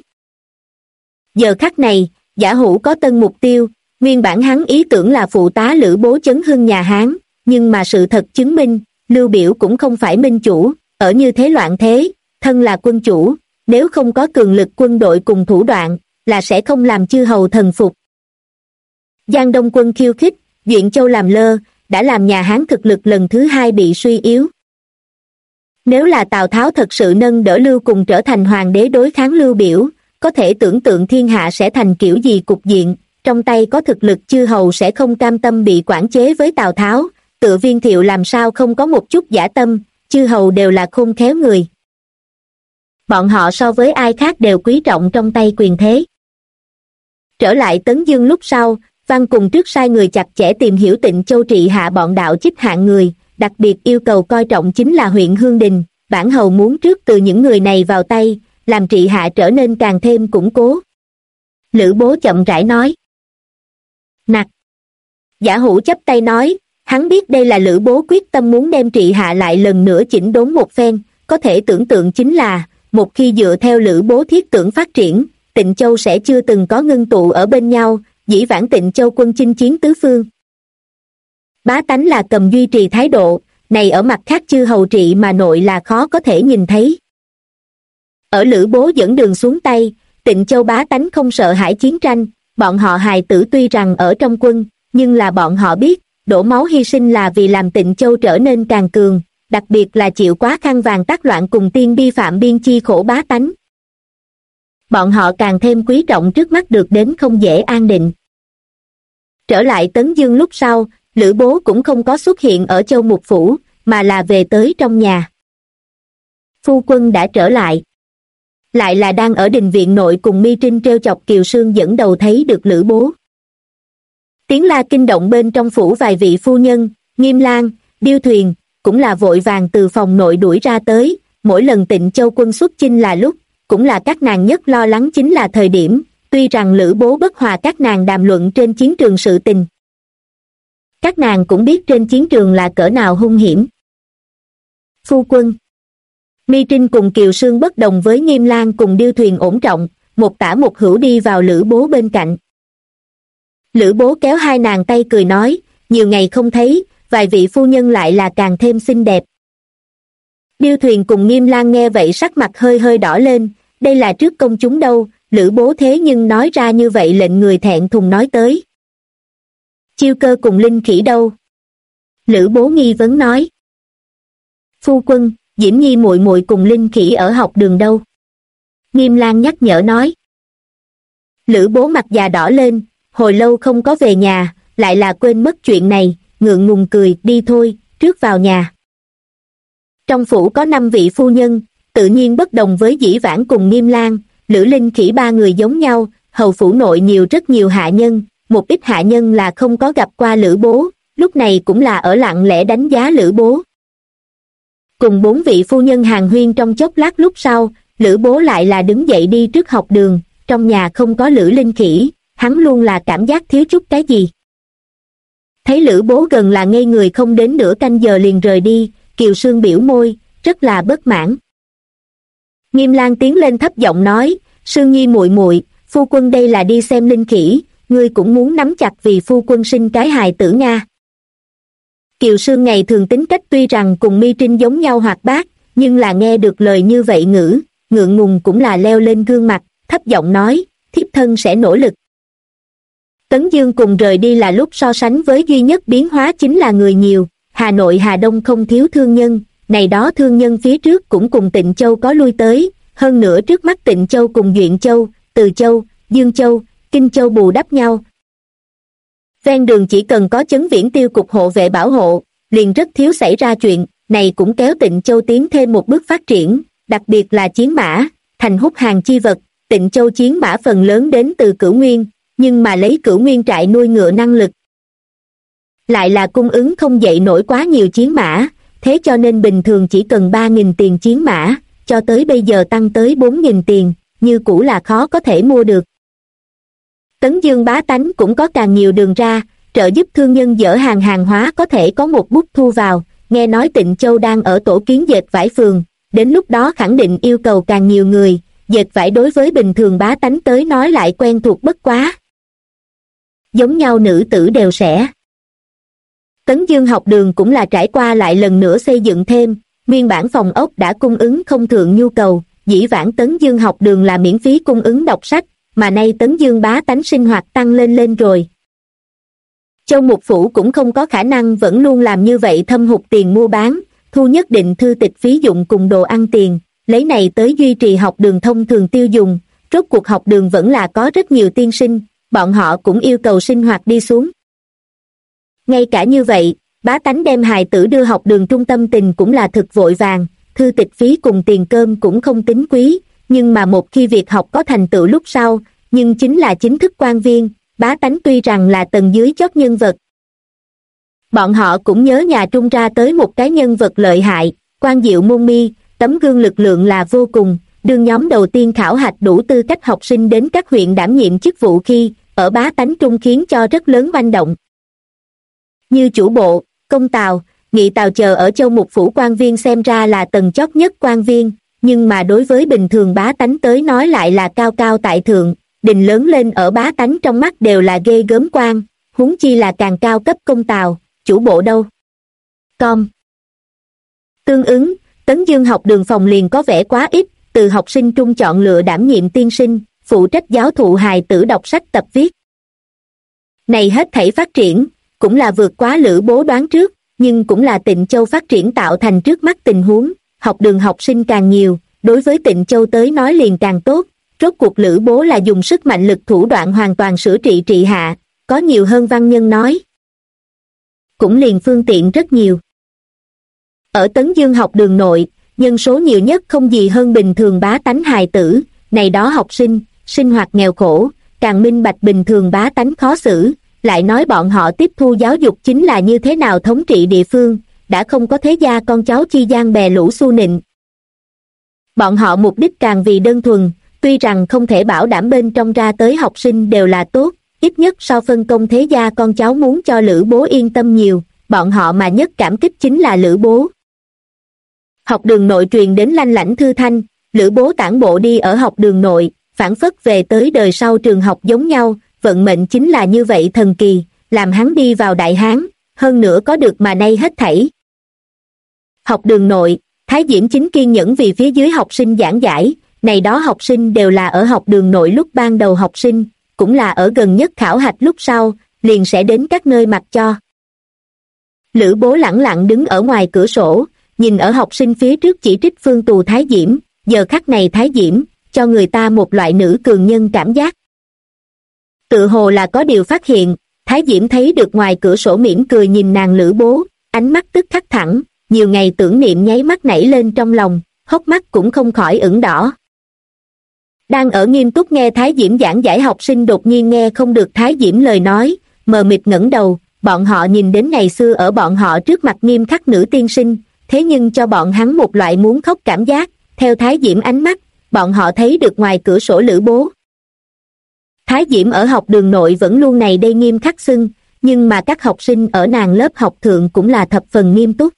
Giờ khắc này, Giả Hữu có tân mục tiêu, nguyên bản hắn ý tưởng là phụ tá Lữ Bố chấn hưng nhà Hán, nhưng mà sự thật chứng minh, Lưu Biểu cũng không phải minh chủ, ở như thế loạn thế, thân là quân chủ, nếu không có cường lực quân đội cùng thủ đoạn, là sẽ không làm chư hầu thần phục. Giang Đông quân khiêu khích, Duyện Châu làm lơ, đã làm nhà Hán thực lực lần thứ hai bị suy yếu. Nếu là Tào Tháo thật sự nâng đỡ Lưu cùng trở thành hoàng đế đối kháng Lưu Biểu, có thể tưởng tượng thiên hạ sẽ thành kiểu gì cục diện, trong tay có thực lực chư hầu sẽ không cam tâm bị quản chế với Tào Tháo, tự Viên Thiệu làm sao không có một chút dã tâm, chư hầu đều là khôn khéo người. Bọn họ so với ai khác đều quý trọng trong tay quyền thế. Trở lại Tấn Dương lúc sau, Văn cùng trước sai người chặt chẽ tìm hiểu Tịnh Châu trị hạ bọn đạo chích hạng người, đặc biệt yêu cầu coi trọng chính là huyện Hương Đình, bản hầu muốn trước từ những người này vào tay, làm trị hạ trở nên càng thêm củng cố. Lữ Bố chậm rãi nói. Nặc. Giả Hữu chấp tay nói, hắn biết đây là Lữ Bố quyết tâm muốn đem trị hạ lại lần nữa chỉnh đốn một phen, có thể tưởng tượng chính là, một khi dựa theo Lữ Bố thiết tưởng phát triển, Tịnh Châu sẽ chưa từng có ngưng tụ ở bên nhau, dĩ vãng Tịnh Châu quân chinh chiến tứ phương. Bá tánh là cầm duy trì thái độ, này ở mặt khác chư hầu trị mà nội là khó có thể nhìn thấy. Ở Lữ Bố dẫn đường xuống tay, Tịnh Châu bá tánh không sợ hãi chiến tranh, bọn họ hài tử tuy rằng ở trong quân, nhưng là bọn họ biết, đổ máu hy sinh là vì làm Tịnh Châu trở nên càng cường, đặc biệt là chịu quá khăn vàng tác loạn cùng tiên bi phạm biên chi khổ bá tánh. Bọn họ càng thêm quý trọng trước mắt được đến không dễ an định. Trở lại Tấn Dương lúc sau, Lữ Bố cũng không có xuất hiện ở Châu Mục Phủ, mà là về tới trong nhà. Phu quân đã trở lại. Lại là đang ở đình viện nội cùng Mi Trinh trêu chọc Kiều Sương dẫn đầu thấy được Lữ Bố. Tiếng la kinh động bên trong phủ vài vị phu nhân, Nghiêm Lang, Điêu Thuyền, cũng là vội vàng từ phòng nội đuổi ra tới, mỗi lần Tịnh Châu quân xuất chinh là lúc, cũng là các nàng nhất lo lắng chính là thời điểm, tuy rằng Lữ Bố bất hòa các nàng đàm luận trên chiến trường sự tình. Các nàng cũng biết trên chiến trường là cỡ nào hung hiểm. Phu quân. Mi Trinh cùng Kiều Sương bất đồng với Nghiêm Lang cùng Điêu Thuyền ổn trọng, một tả một hữu đi vào Lữ Bố bên cạnh. Lữ Bố kéo hai nàng tay cười nói, nhiều ngày không thấy, vài vị phu nhân lại là càng thêm xinh đẹp. Điêu Thuyền cùng Nghiêm Lang nghe vậy sắc mặt hơi hơi đỏ lên, đây là trước công chúng đâu, Lữ Bố thế nhưng nói ra như vậy lệnh người thẹn thùng nói tới. Chiêu Cơ cùng Linh Khỉ đâu? Lữ Bố nghi vấn nói. Phu quân, Diễm Nhi muội muội cùng Linh Khỉ ở học đường đâu? Nghiêm Lang nhắc nhở nói. Lữ Bố mặt già đỏ lên, hồi lâu không có về nhà, lại là quên mất chuyện này, ngượng ngùng cười, đi thôi, trước vào nhà. Trong phủ có 5 vị phu nhân, tự nhiên bất đồng với dĩ vãng cùng Nghiêm Lang, Lữ Linh Khỉ 3 người giống nhau, hầu phủ nội nhiều rất nhiều hạ nhân, một ít hạ nhân là không có gặp qua Lữ Bố, lúc này cũng là ở lặng lẽ đánh giá Lữ Bố. Cùng 4 vị phu nhân hàn huyên trong chốc lát lúc sau, Lữ Bố lại là đứng dậy đi trước học đường, trong nhà không có Lữ Linh Khỉ, hắn luôn là cảm giác thiếu chút cái gì. Thấy Lữ Bố gần là ngây người không đến nửa canh giờ liền rời đi, Kiều Sương biểu môi, rất là bất mãn. Nghiêm Lang tiến lên thấp giọng nói, Sương Nhi muội muội, phu quân đây là đi xem Linh Khỉ, ngươi cũng muốn nắm chặt vì phu quân sinh cái hài tử Nga. Kiều Sương ngày thường tính cách tuy rằng cùng Mi Trinh giống nhau hoạt bát, nhưng là nghe được lời như vậy ngượng ngùng cũng là leo lên gương mặt, thấp giọng nói, thiếp thân sẽ nỗ lực. Tấn Dương cùng rời đi là lúc so sánh với duy nhất biến hóa chính là người nhiều, Hà Nội Hà Đông không thiếu thương nhân, này đó thương nhân phía trước cũng cùng Tịnh Châu có lui tới, hơn nữa trước mắt Tịnh Châu cùng Duyện Châu, Từ Châu, Dương Châu, Kinh Châu bù đắp nhau. Ven đường chỉ cần có Chấn Viễn Tiêu cục hộ vệ bảo hộ, liền rất thiếu xảy ra chuyện, này cũng kéo Tịnh Châu tiến thêm một bước phát triển, đặc biệt là chiến mã, thành hút hàng chi vật, Tịnh Châu chiến mã phần lớn đến từ Cửu Nguyên, nhưng mà lấy Cửu Nguyên trại nuôi ngựa năng lực. Lại là cung ứng không dậy nổi quá nhiều chiến mã, thế cho nên bình thường chỉ cần 3.000 tiền chiến mã, cho tới bây giờ tăng tới 4.000 tiền, như cũ là khó có thể mua được. Tấn Dương bá tánh cũng có càng nhiều đường ra, trợ giúp thương nhân dỡ hàng hóa có thể có một bút thu vào, nghe nói Tịnh Châu đang ở tổ kiến dệt vải phường, đến lúc đó khẳng định yêu cầu càng nhiều người, dệt vải đối với bình thường bá tánh tới nói lại quen thuộc bất quá. Giống nhau nữ tử đều sẽ. Tấn Dương học đường cũng là trải qua lại lần nữa xây dựng thêm, nguyên bản phòng ốc đã cung ứng không thượng nhu cầu, dĩ vãng Tấn Dương học đường là miễn phí cung ứng đọc sách, mà nay Tấn Dương bá tánh sinh hoạt tăng lên rồi. Châu Mục Phủ cũng không có khả năng vẫn luôn làm như vậy thâm hụt tiền mua bán, thu nhất định thư tịch phí dụng cùng đồ ăn tiền, lấy này tới duy trì học đường thông thường tiêu dùng, rốt cuộc học đường vẫn là có rất nhiều tiên sinh, bọn họ cũng yêu cầu sinh hoạt đi xuống. Ngay cả như vậy, bá tánh đem hài tử đưa học đường trung tâm tình cũng là thực vội vàng, thư tịch phí cùng tiền cơm cũng không tính quý, nhưng mà một khi việc học có thành tựu lúc sau, nhưng chính là chính thức quan viên, bá tánh tuy rằng là tầng dưới chót nhân vật. Bọn họ cũng nhớ nhà Trung ra tới một cái nhân vật lợi hại, Quan Diệu Môn Mi, tấm gương lực lượng là vô cùng, đương nhóm đầu tiên khảo hạch đủ tư cách học sinh đến các huyện đảm nhiệm chức vụ khi, ở bá tánh trung khiến cho rất lớn oanh động. Như chủ bộ, công tào, nghị tào chờ ở Châu Mục Phủ quan viên xem ra là tầng chót nhất quan viên, nhưng mà đối với bình thường bá tánh tới nói lại là cao cao tại thượng, đình lớn lên ở bá tánh trong mắt đều là ghê gớm quan, huống chi là càng cao cấp công tào, chủ bộ đâu. Tương ứng, Tấn Dương học đường phòng liền có vẻ quá ít, từ học sinh trung chọn lựa đảm nhiệm tiên sinh, phụ trách giáo thụ hài tử đọc sách tập viết. Này hết thảy phát triển, cũng là vượt quá Lữ Bố đoán trước, nhưng cũng là Tịnh Châu phát triển tạo thành trước mắt tình huống, học đường học sinh càng nhiều, đối với Tịnh Châu tới nói liền càng tốt, rốt cuộc Lữ Bố là dùng sức mạnh lực thủ đoạn hoàn toàn sửa trị hạ, có nhiều hơn văn nhân nói. Cũng liền phương tiện rất nhiều. Ở Tấn Dương học đường nội, nhân số nhiều nhất không gì hơn bình thường bá tánh hài tử, này đó học sinh, sinh hoạt nghèo khổ, càng minh bạch bình thường bá tánh khó xử, lại nói bọn họ tiếp thu giáo dục chính là như thế nào thống trị địa phương, đã không có thế gia con cháu chi gian bè lũ xu nịnh. Bọn họ mục đích càng vì đơn thuần, tuy rằng không thể bảo đảm bên trong ra tới học sinh đều là tốt, ít nhất so phân công thế gia con cháu muốn cho Lữ Bố yên tâm nhiều, bọn họ mà nhất cảm kích chính là Lữ Bố. Học đường nội truyền đến lanh lảnh thư thanh, Lữ Bố tản bộ đi ở học đường nội, phản phất về tới đời sau trường học giống nhau, vận mệnh chính là như vậy thần kỳ, làm hắn đi vào Đại Hán, hơn nữa có được mà nay hết thảy. Học đường nội, Thái Diễm chính kiên nhẫn vì phía dưới học sinh giảng giải, này đó học sinh đều là ở học đường nội lúc ban đầu học sinh, cũng là ở gần nhất khảo hạch lúc sau, liền sẽ đến các nơi mặc cho. Lữ Bố lẳng lặng đứng ở ngoài cửa sổ, nhìn ở học sinh phía trước chỉ trích phương tù Thái Diễm, giờ khắc này Thái Diễm, cho người ta một loại nữ cường nhân cảm giác. Tự hồ là có điều phát hiện, Thái Diễm thấy được ngoài cửa sổ mỉm cười nhìn nàng Lữ Bố, ánh mắt tức khắc thẳng, nhiều ngày tưởng niệm nháy mắt nảy lên trong lòng, hốc mắt cũng không khỏi ửng đỏ. Đang ở nghiêm túc nghe Thái Diễm giảng giải học sinh đột nhiên nghe không được Thái Diễm lời nói, mờ mịt ngẩng đầu, bọn họ nhìn đến ngày xưa ở bọn họ trước mặt nghiêm khắc nữ tiên sinh, thế nhưng cho bọn hắn một loại muốn khóc cảm giác, theo Thái Diễm ánh mắt, bọn họ thấy được ngoài cửa sổ Lữ Bố. Thái Diễm ở học đường nội vẫn luôn này đây nghiêm khắc xưng, nhưng mà các học sinh ở nàng lớp học thượng cũng là thập phần nghiêm túc.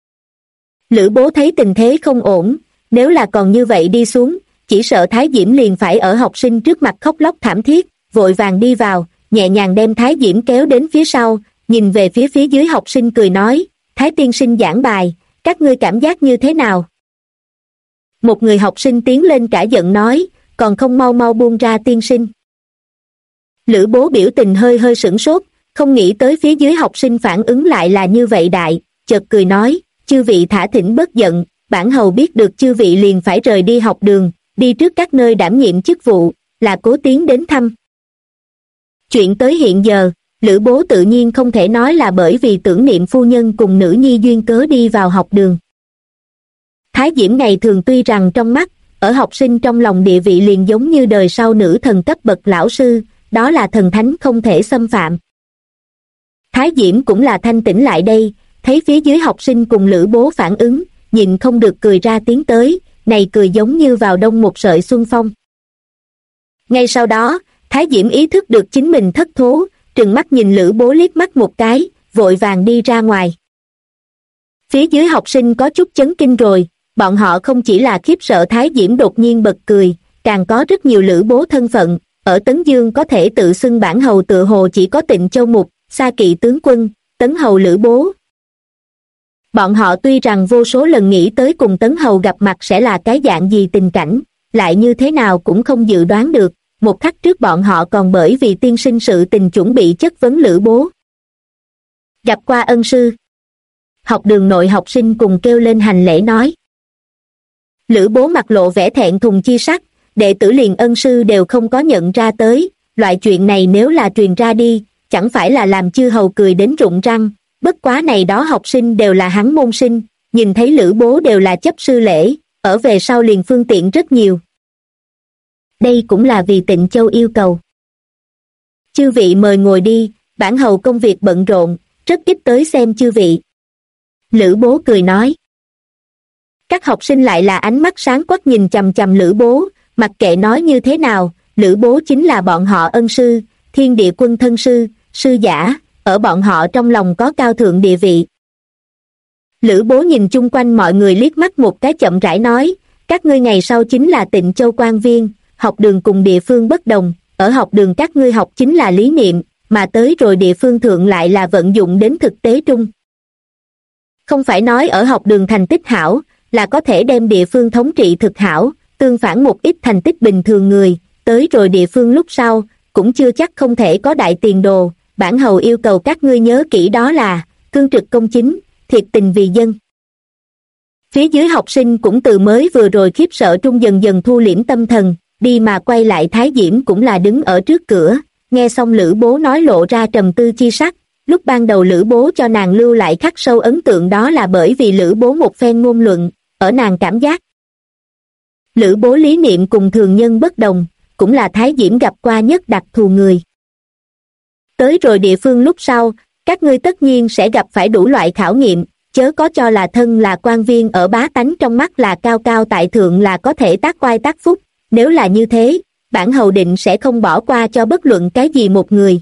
Lữ Bố thấy tình thế không ổn, nếu là còn như vậy đi xuống, chỉ sợ Thái Diễm liền phải ở học sinh trước mặt khóc lóc thảm thiết, vội vàng đi vào, nhẹ nhàng đem Thái Diễm kéo đến phía sau, nhìn về phía dưới học sinh cười nói, Thái tiên sinh giảng bài, các ngươi cảm giác như thế nào? Một người học sinh tiến lên cả giận nói, còn không mau mau buông ra tiên sinh. Lữ Bố biểu tình hơi sửng sốt, không nghĩ tới phía dưới học sinh phản ứng lại là như vậy đại, chợt cười nói, chư vị thả thỉnh bất giận, bản hầu biết được chư vị liền phải rời đi học đường, đi trước các nơi đảm nhiệm chức vụ, là cố tiến đến thăm. Chuyện tới hiện giờ, Lữ Bố tự nhiên không thể nói là bởi vì tưởng niệm phu nhân cùng nữ nhi duyên cớ đi vào học đường. Thái Diễm ngày thường tuy rằng trong mắt, ở học sinh trong lòng địa vị liền giống như đời sau nữ thần cấp bậc lão sư, đó là thần thánh không thể xâm phạm. Thái Diễm cũng là thanh tĩnh lại đây, thấy phía dưới học sinh cùng Lữ Bố phản ứng, nhìn không được cười ra tiếng tới, này cười giống như vào đông một sợi xuân phong. Ngay sau đó, Thái Diễm ý thức được chính mình thất thố, trừng mắt nhìn Lữ Bố liếc mắt một cái, vội vàng đi ra ngoài. Phía dưới học sinh có chút chấn kinh rồi, bọn họ không chỉ là khiếp sợ Thái Diễm đột nhiên bật cười, càng có rất nhiều Lữ Bố thân phận, ở Tấn Dương có thể tự xưng bản hầu tựa hồ chỉ có Tịnh Châu Mục, Sa Kỵ tướng quân, Tấn hầu Lữ Bố. Bọn họ tuy rằng vô số lần nghĩ tới cùng Tấn hầu gặp mặt sẽ là cái dạng gì tình cảnh, lại như thế nào cũng không dự đoán được, một khắc trước bọn họ còn bởi vì tiên sinh sự tình chuẩn bị chất vấn Lữ Bố. Gặp qua ân sư. Học đường nội học sinh cùng kêu lên hành lễ nói. Lữ Bố mặt lộ vẻ thẹn thùng chi sắc, đệ tử liền ân sư đều không có nhận ra tới, loại chuyện này nếu là truyền ra đi, chẳng phải là làm chư hầu cười đến rụng răng, bất quá này đó học sinh đều là hắn môn sinh, nhìn thấy Lữ Bố đều là chấp sư lễ, ở về sau liền phương tiện rất nhiều. Đây cũng là vì Tịnh Châu yêu cầu. Chư vị mời ngồi đi, bản hầu công việc bận rộn, rất ít tới xem chư vị. Lữ Bố cười nói. Các học sinh lại là ánh mắt sáng quắc nhìn chằm chằm Lữ Bố, mặc kệ nói như thế nào, Lữ Bố chính là bọn họ ân sư, thiên địa quân thân sư, sư giả, ở bọn họ trong lòng có cao thượng địa vị. Lữ Bố nhìn chung quanh mọi người liếc mắt một cái chậm rãi nói, các ngươi ngày sau chính là Tịnh Châu quan viên, học đường cùng địa phương bất đồng, ở học đường các ngươi học chính là lý niệm, mà tới rồi địa phương thượng lại là vận dụng đến thực tế trung. Không phải nói ở học đường thành tích hảo, là có thể đem địa phương thống trị thực hảo, tương phản một ít thành tích bình thường người, tới rồi địa phương lúc sau, cũng chưa chắc không thể có đại tiền đồ, bản hầu yêu cầu các ngươi nhớ kỹ đó là, cương trực công chính, thiệt tình vì dân. Phía dưới học sinh cũng từ mới vừa rồi khiếp sợ trung dần dần thu liễm tâm thần, đi mà quay lại Thái Diễm cũng là đứng ở trước cửa, nghe xong Lữ Bố nói lộ ra trầm tư chi sắc, lúc ban đầu Lữ Bố cho nàng lưu lại khắc sâu ấn tượng đó là bởi vì Lữ Bố một phen ngôn luận, ở nàng cảm giác. Lữ Bố lý niệm cùng thường nhân bất đồng, cũng là Thái Diễm gặp qua nhất đặc thù người. Tới rồi địa phương lúc sau, các ngươi tất nhiên sẽ gặp phải đủ loại khảo nghiệm, chớ có cho là thân là quan viên ở bá tánh trong mắt là cao cao tại thượng là có thể tác oai tác phúc, nếu là như thế, bản hầu định sẽ không bỏ qua cho bất luận cái gì một người.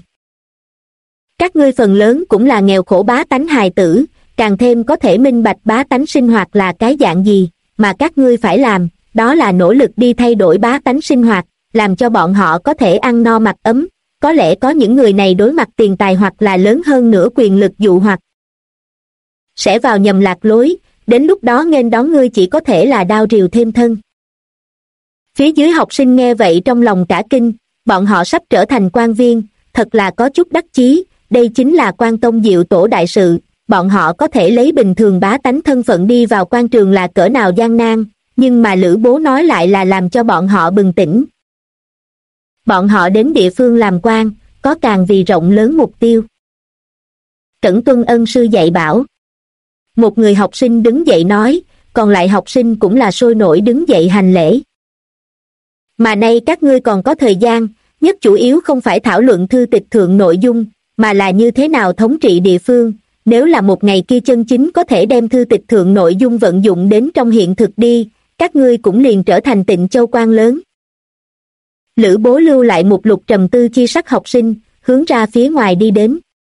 Các ngươi phần lớn cũng là nghèo khổ bá tánh hài tử, càng thêm có thể minh bạch bá tánh sinh hoạt là cái dạng gì, mà các ngươi phải làm, đó là nỗ lực đi thay đổi bá tánh sinh hoạt, làm cho bọn họ có thể ăn no mặc ấm. Có lẽ có những người này đối mặt tiền tài hoặc là lớn hơn nữa quyền lực dụ hoặc sẽ vào nhầm lạc lối, đến lúc đó nghênh đón ngươi chỉ có thể là đao rìu thêm thân. Phía dưới học sinh nghe vậy trong lòng cả kinh, bọn họ sắp trở thành quan viên, thật là có chút đắc chí, đây chính là Quan Tông Diệu Tổ đại sự, bọn họ có thể lấy bình thường bá tánh thân phận đi vào quan trường là cỡ nào gian nan, nhưng mà Lữ Bố nói lại là làm cho bọn họ bừng tỉnh. Bọn họ đến địa phương làm quan, có càng vì rộng lớn mục tiêu. Cẩn tuân ân sư dạy bảo. Một người học sinh đứng dậy nói, còn lại học sinh cũng là sôi nổi đứng dậy hành lễ. Mà nay các ngươi còn có thời gian, nhất chủ yếu không phải thảo luận thư tịch thượng nội dung, mà là như thế nào thống trị địa phương. Nếu là một ngày kia chân chính có thể đem thư tịch thượng nội dung vận dụng đến trong hiện thực đi, các ngươi cũng liền trở thành Tịnh Châu quan lớn. Lữ Bố lưu lại một lục trầm tư chi sắc học sinh, hướng ra phía ngoài đi đến.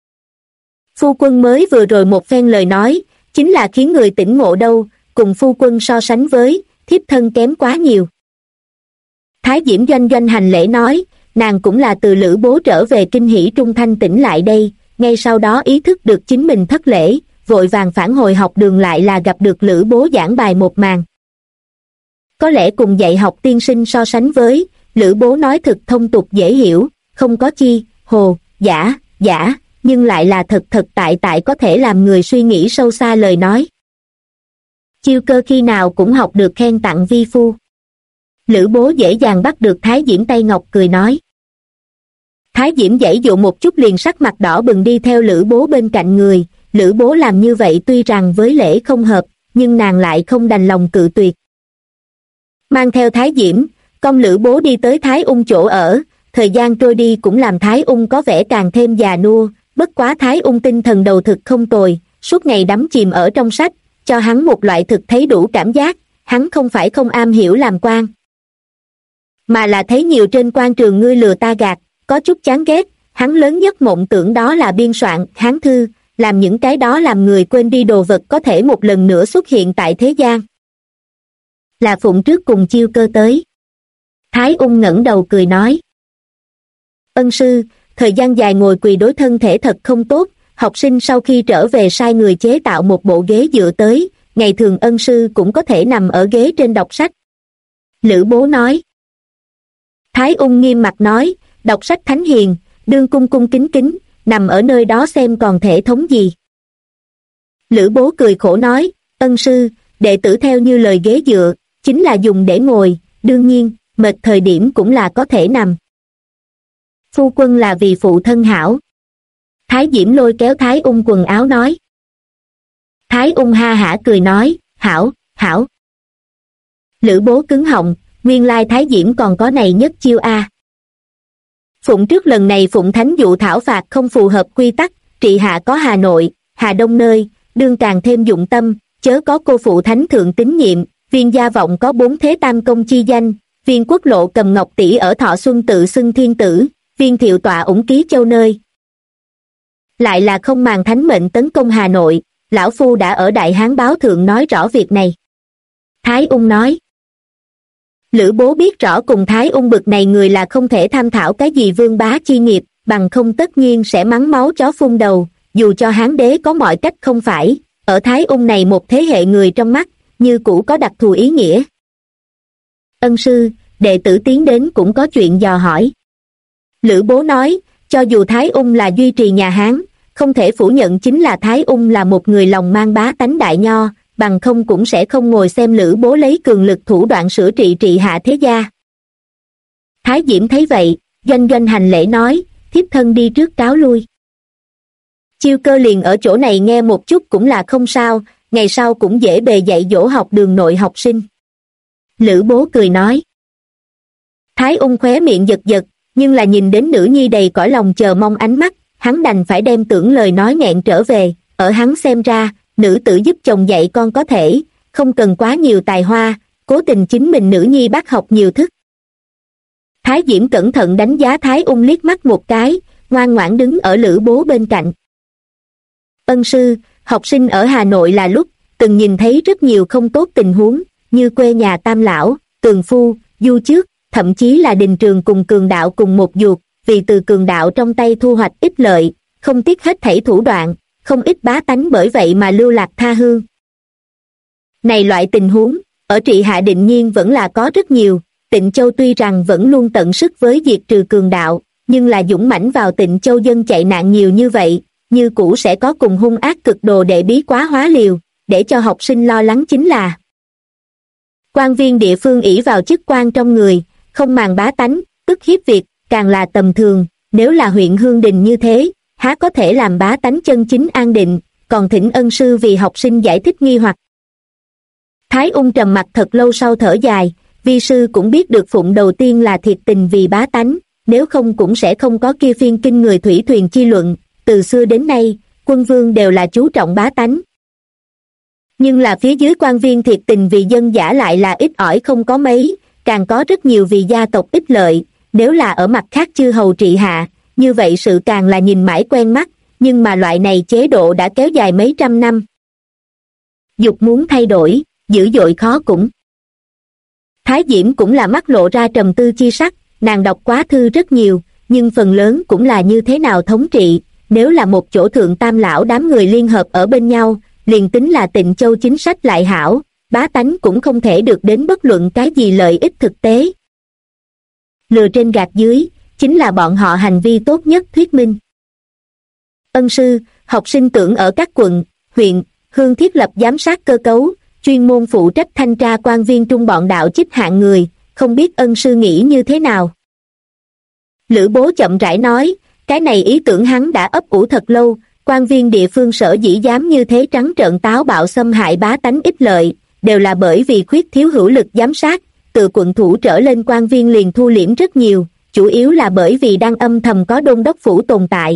Phu quân mới vừa rồi một phen lời nói, chính là khiến người tỉnh ngộ đâu, cùng phu quân so sánh với, thiếp thân kém quá nhiều. Thái Diễm doanh doanh hành lễ nói, nàng cũng là từ Lữ Bố trở về kinh hỷ trung thanh tỉnh lại đây, ngay sau đó ý thức được chính mình thất lễ, vội vàng phản hồi học đường lại là gặp được Lữ Bố giảng bài một màn. Có lẽ cùng dạy học tiên sinh so sánh với, Lữ Bố nói thực thông tục dễ hiểu, không có chi, hồ, giả, nhưng lại là thật tại có thể làm người suy nghĩ sâu xa lời nói. Chiêu Cơ khi nào cũng học được khen tặng vi phu. Lữ Bố dễ dàng bắt được Thái Diễm tay ngọc cười nói. Thái Diễm giãy dụ một chút liền sắc mặt đỏ bừng đi theo Lữ Bố bên cạnh người. Lữ Bố làm như vậy tuy rằng với lễ không hợp, nhưng nàng lại không đành lòng cự tuyệt. Mang theo Thái Diễm, con Lữ Bố đi tới Thái Ung chỗ ở, thời gian trôi đi cũng làm Thái Ung có vẻ càng thêm già nua, bất quá Thái Ung tinh thần đầu thực không tồi, suốt ngày đắm chìm ở trong sách, cho hắn một loại thực thấy đủ cảm giác, hắn không phải không am hiểu làm quan, mà là thấy nhiều trên quan trường ngươi lừa ta gạt, có chút chán ghét, hắn lớn nhất mộng tưởng đó là biên soạn Hán thư, làm những cái đó làm người quên đi đồ vật có thể một lần nữa xuất hiện tại thế gian. Là Phụng trước cùng Chiêu Cơ tới. Thái Ung ngẩng đầu cười nói. Ân sư, thời gian dài ngồi quỳ đối thân thể thật không tốt, học sinh sau khi trở về sai người chế tạo một bộ ghế dựa tới, ngày thường ân sư cũng có thể nằm ở ghế trên đọc sách. Lữ Bố nói. Thái Ung nghiêm mặt nói, đọc sách thánh hiền, đương cung cung kính kính, nằm ở nơi đó xem còn thể thống gì. Lữ Bố cười khổ nói, ân sư, đệ tử theo như lời ghế dựa, chính là dùng để ngồi, đương nhiên, mệt thời điểm cũng là có thể nằm. Phu quân là vì phụ thân hảo. Thái Diễm lôi kéo Thái Ung quần áo nói. Thái Ung ha hả cười nói, hảo. Lữ Bố cứng họng, nguyên lai Thái Diễm còn có này nhất chiêu a. Phụng trước lần này Phụng thánh dụ thảo phạt không phù hợp quy tắc, trị hạ có Hà Nội, Hà Đông nơi, đương càng thêm dụng tâm, chớ có cô phụ thánh thượng tín nhiệm, Viên Gia Vọng có 4 thế tam công chi danh, Viên Quốc Lộ cầm ngọc tỷ ở Thọ Xuân tự xưng thiên tử, Viên Thiệu tọa ủng ký châu nơi. Lại là không màng thánh mệnh tấn công Hà Nội, lão phu đã ở Đại Hán báo thượng nói rõ việc này. Thái Ung nói. Lữ Bố biết rõ cùng Thái Ung bực này người là không thể tham thảo cái gì vương bá chi nghiệp, bằng không tất nhiên sẽ mắng máu chó phun đầu, dù cho Hán đế có mọi cách không phải, ở Thái Ung này một thế hệ người trong mắt, như cũ có đặc thù ý nghĩa. Ân sư, đệ tử tiến đến cũng có chuyện dò hỏi. Lữ Bố nói, cho dù Thái Ung là duy trì nhà Hán, không thể phủ nhận chính là Thái Ung là một người lòng mang bá tánh đại nho, bằng không cũng sẽ không ngồi xem Lữ Bố lấy cường lực thủ đoạn sửa trị hạ thế gia. Thái Diễm thấy vậy, doanh doanh hành lễ nói, thiếp thân đi trước cáo lui. Chiêu Cơ liền ở chỗ này nghe một chút cũng là không sao, ngày sau cũng dễ bề dạy dỗ học đường nội học sinh. Lữ Bố cười nói. Thái Ung khóe miệng giật, nhưng là nhìn đến nữ nhi đầy cõi lòng chờ mong ánh mắt, hắn đành phải đem tưởng lời nói nghẹn trở về, ở hắn xem ra, nữ tử giúp chồng dạy con có thể, không cần quá nhiều tài hoa, cố tình chính mình nữ nhi bắt học nhiều thức. Thái Diễm cẩn thận đánh giá Thái Ung liếc mắt một cái, ngoan ngoãn đứng ở Lữ Bố bên cạnh. Ân sư, học sinh ở Hà Nội là lúc, từng nhìn thấy rất nhiều không tốt tình huống, như quê nhà Tam Lão, Tường Phu, Du Chước, thậm chí là Đình Trường cùng Cường Đạo cùng một ruột, vì từ Cường Đạo trong tay thu hoạch ích lợi, không tiếc hết thảy thủ đoạn, không ít bá tánh bởi vậy mà lưu lạc tha hương. Này loại tình huống, ở trị hạ định nhiên vẫn là có rất nhiều, Tịnh Châu tuy rằng vẫn luôn tận sức với diệt trừ Cường Đạo, nhưng là dũng mãnh vào Tịnh Châu dân chạy nạn nhiều như vậy, như cũ sẽ có cùng hung ác cực đồ đệ bí quá hóa liều, để cho học sinh lo lắng chính là quan viên địa phương ỷ vào chức quan trong người, không màng bá tánh, ức hiếp việc, càng là tầm thường, nếu là huyện Hương Đình như thế, há có thể làm bá tánh chân chính an định, còn thỉnh ân sư vì học sinh giải thích nghi hoặc. Thái Ung trầm mặt thật lâu sau thở dài, vi sư cũng biết được phụng đầu tiên là thiệt tình vì bá tánh, nếu không cũng sẽ không có kia phiên kinh người thủy thuyền chi luận, từ xưa đến nay, quân vương đều là chú trọng bá tánh. Nhưng là phía dưới quan viên thiệt tình vì dân giả lại là ít ỏi không có mấy, càng có rất nhiều vì gia tộc ích lợi, nếu là ở mặt khác chư hầu trị hạ, như vậy sự càng là nhìn mãi quen mắt, nhưng mà loại này chế độ đã kéo dài mấy trăm năm. Dục muốn thay đổi, dữ dội khó cũng. Thái Diễm cũng là mắt lộ ra trầm tư chi sắc, nàng đọc quá thư rất nhiều, nhưng phần lớn cũng là như thế nào thống trị, nếu là một chỗ thượng tam lão đám người liên hợp ở bên nhau, liền tính là Tịnh Châu chính sách lại hảo, bá tánh cũng không thể được đến bất luận cái gì lợi ích thực tế. Lừa trên gạt dưới, chính là bọn họ hành vi tốt nhất thuyết minh. Ân sư, học sinh tưởng ở các quận, huyện, hương thiết lập giám sát cơ cấu, chuyên môn phụ trách thanh tra quan viên trung bọn đạo chích hạng người, không biết ân sư nghĩ như thế nào. Lữ Bố chậm rãi nói, cái này ý tưởng hắn đã ấp ủ thật lâu, quan viên địa phương sở dĩ dám như thế trắng trợn táo bạo xâm hại bá tánh ích lợi, đều là bởi vì khuyết thiếu hữu lực giám sát, từ quận thủ trở lên quan viên liền thu liễm rất nhiều, chủ yếu là bởi vì đang âm thầm có đôn đốc phủ tồn tại.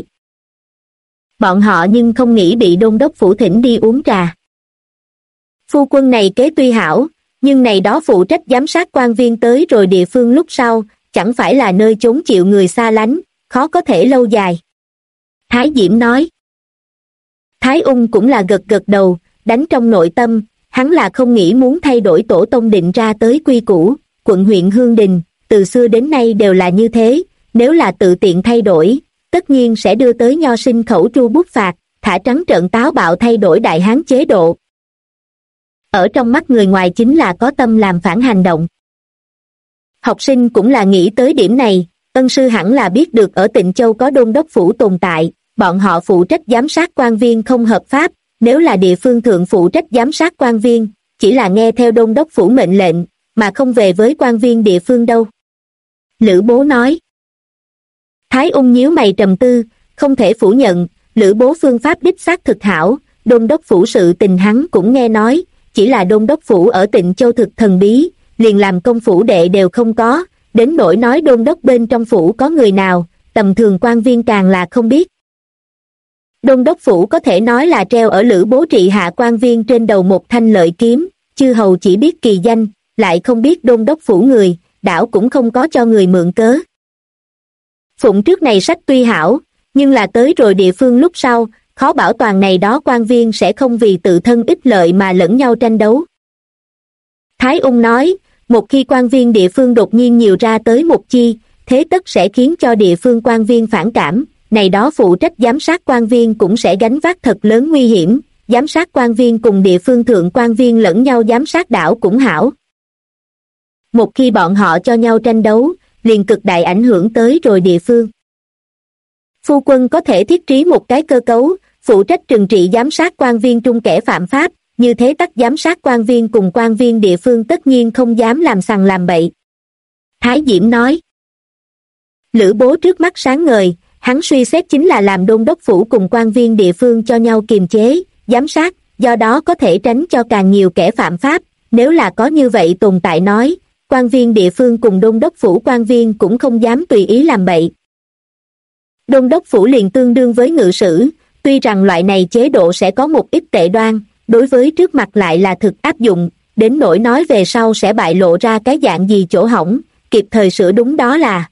Bọn họ nhưng không nghĩ bị đôn đốc phủ thỉnh đi uống trà. Phu quân này kế tuy hảo, nhưng này đó phụ trách giám sát quan viên tới rồi địa phương lúc sau, chẳng phải là nơi chốn chịu người xa lánh, khó có thể lâu dài. Thái Diễm nói. Thái Ung cũng là gật gật đầu, đánh trong nội tâm, hắn là không nghĩ muốn thay đổi tổ tông định ra tới quy củ, quận huyện Hương Đình, từ xưa đến nay đều là như thế, nếu là tự tiện thay đổi, tất nhiên sẽ đưa tới nho sinh khẩu tru bút phạt, thả trắng trợn táo bạo thay đổi đại hán chế độ. Ở trong mắt người ngoài chính là có tâm làm phản hành động. Học sinh cũng là nghĩ tới điểm này, ân sư hẳn là biết được ở Tịnh Châu có đôn đốc phủ tồn tại, bọn họ phụ trách giám sát quan viên không hợp pháp, nếu là địa phương thượng phụ trách giám sát quan viên, chỉ là nghe theo đôn đốc phủ mệnh lệnh, mà không về với quan viên địa phương đâu. Lữ Bố nói. Thái Ung nhíu mày trầm tư, không thể phủ nhận, Lữ Bố phương pháp đích xác thực hảo, đôn đốc phủ sự tình hắn cũng nghe nói, chỉ là đôn đốc phủ ở Tịnh Châu thực thần bí, liền làm công phủ đệ đều không có, đến nỗi nói đôn đốc bên trong phủ có người nào, tầm thường quan viên càng là không biết. Đôn đốc phủ có thể nói là treo ở Lữ Bố trị hạ quan viên trên đầu một thanh lợi kiếm, chư hầu chỉ biết kỳ danh, lại không biết đôn đốc phủ người, đảo cũng không có cho người mượn cớ. Phụng trước này sách tuy hảo, nhưng là tới rồi địa phương lúc sau, khó bảo toàn này đó quan viên sẽ không vì tự thân ích lợi mà lẫn nhau tranh đấu. Thái Ung nói, một khi quan viên địa phương đột nhiên nhiều ra tới một chi, thế tất sẽ khiến cho địa phương quan viên phản cảm, này đó phụ trách giám sát quan viên cũng sẽ gánh vác thật lớn nguy hiểm, giám sát quan viên cùng địa phương thượng quan viên lẫn nhau giám sát đảo cũng hảo. Một khi bọn họ cho nhau tranh đấu, liền cực đại ảnh hưởng tới rồi địa phương. Phu quân có thể thiết trí một cái cơ cấu, phụ trách trừng trị giám sát quan viên trung kẻ phạm pháp, như thế tất giám sát quan viên cùng quan viên địa phương tất nhiên không dám làm sằng làm bậy. Thái Diễm nói. Lữ Bố trước mắt sáng ngời, hắn suy xét chính là làm đôn đốc phủ cùng quan viên địa phương cho nhau kiềm chế, giám sát, do đó có thể tránh cho càng nhiều kẻ phạm pháp, nếu là có như vậy tồn tại nói, quan viên địa phương cùng đôn đốc phủ quan viên cũng không dám tùy ý làm bậy. Đôn đốc phủ liền tương đương với ngự sử, tuy rằng loại này chế độ sẽ có một ít tệ đoan, đối với trước mặt lại là thực áp dụng, đến nỗi nói về sau sẽ bại lộ ra cái dạng gì chỗ hỏng, kịp thời sửa đúng đó là.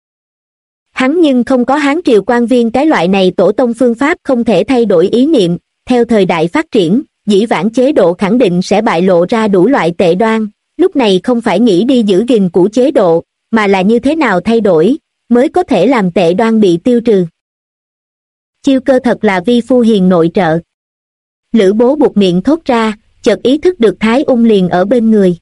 Hắn nhưng không có Hán triều quan viên cái loại này tổ tông phương pháp không thể thay đổi ý niệm, theo thời đại phát triển, dĩ vãng chế độ khẳng định sẽ bại lộ ra đủ loại tệ đoan, lúc này không phải nghĩ đi giữ gìn cũ chế độ, mà là như thế nào thay đổi, mới có thể làm tệ đoan bị tiêu trừ. Chiêu cơ thật là vi phu hiền nội trợ. Lữ Bố buột miệng thốt ra, chợt ý thức được Thái Ung liền ở bên người.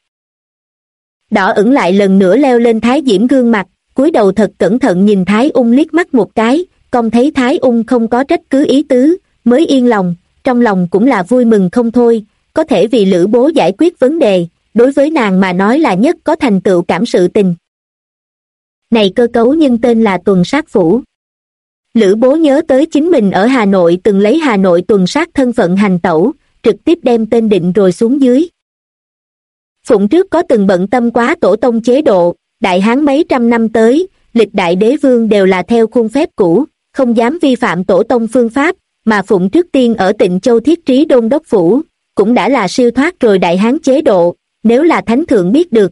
Đỏ ửng lại lần nữa leo lên Thái Diễm gương mặt, cúi đầu thật cẩn thận nhìn Thái Ung liếc mắt một cái, Công thấy Thái Ung không có trách cứ ý tứ, mới yên lòng, trong lòng cũng là vui mừng không thôi, có thể vì Lữ Bố giải quyết vấn đề, đối với nàng mà nói là nhất có thành tựu cảm sự tình. Này cơ cấu nhưng tên là tuần sát phủ. Lữ Bố nhớ tới chính mình ở Hà Nội từng lấy Hà Nội tuần sát thân phận hành tẩu, trực tiếp đem tên định rồi xuống dưới. Phụng trước có từng bận tâm quá tổ tông chế độ, Đại Hán mấy trăm năm tới, lịch đại đế vương đều là theo khuôn phép cũ, không dám vi phạm tổ tông phương pháp, mà Phụng trước tiên ở Tịnh Châu thiết trí đôn đốc phủ, cũng đã là siêu thoát rồi Đại Hán chế độ, nếu là thánh thượng biết được,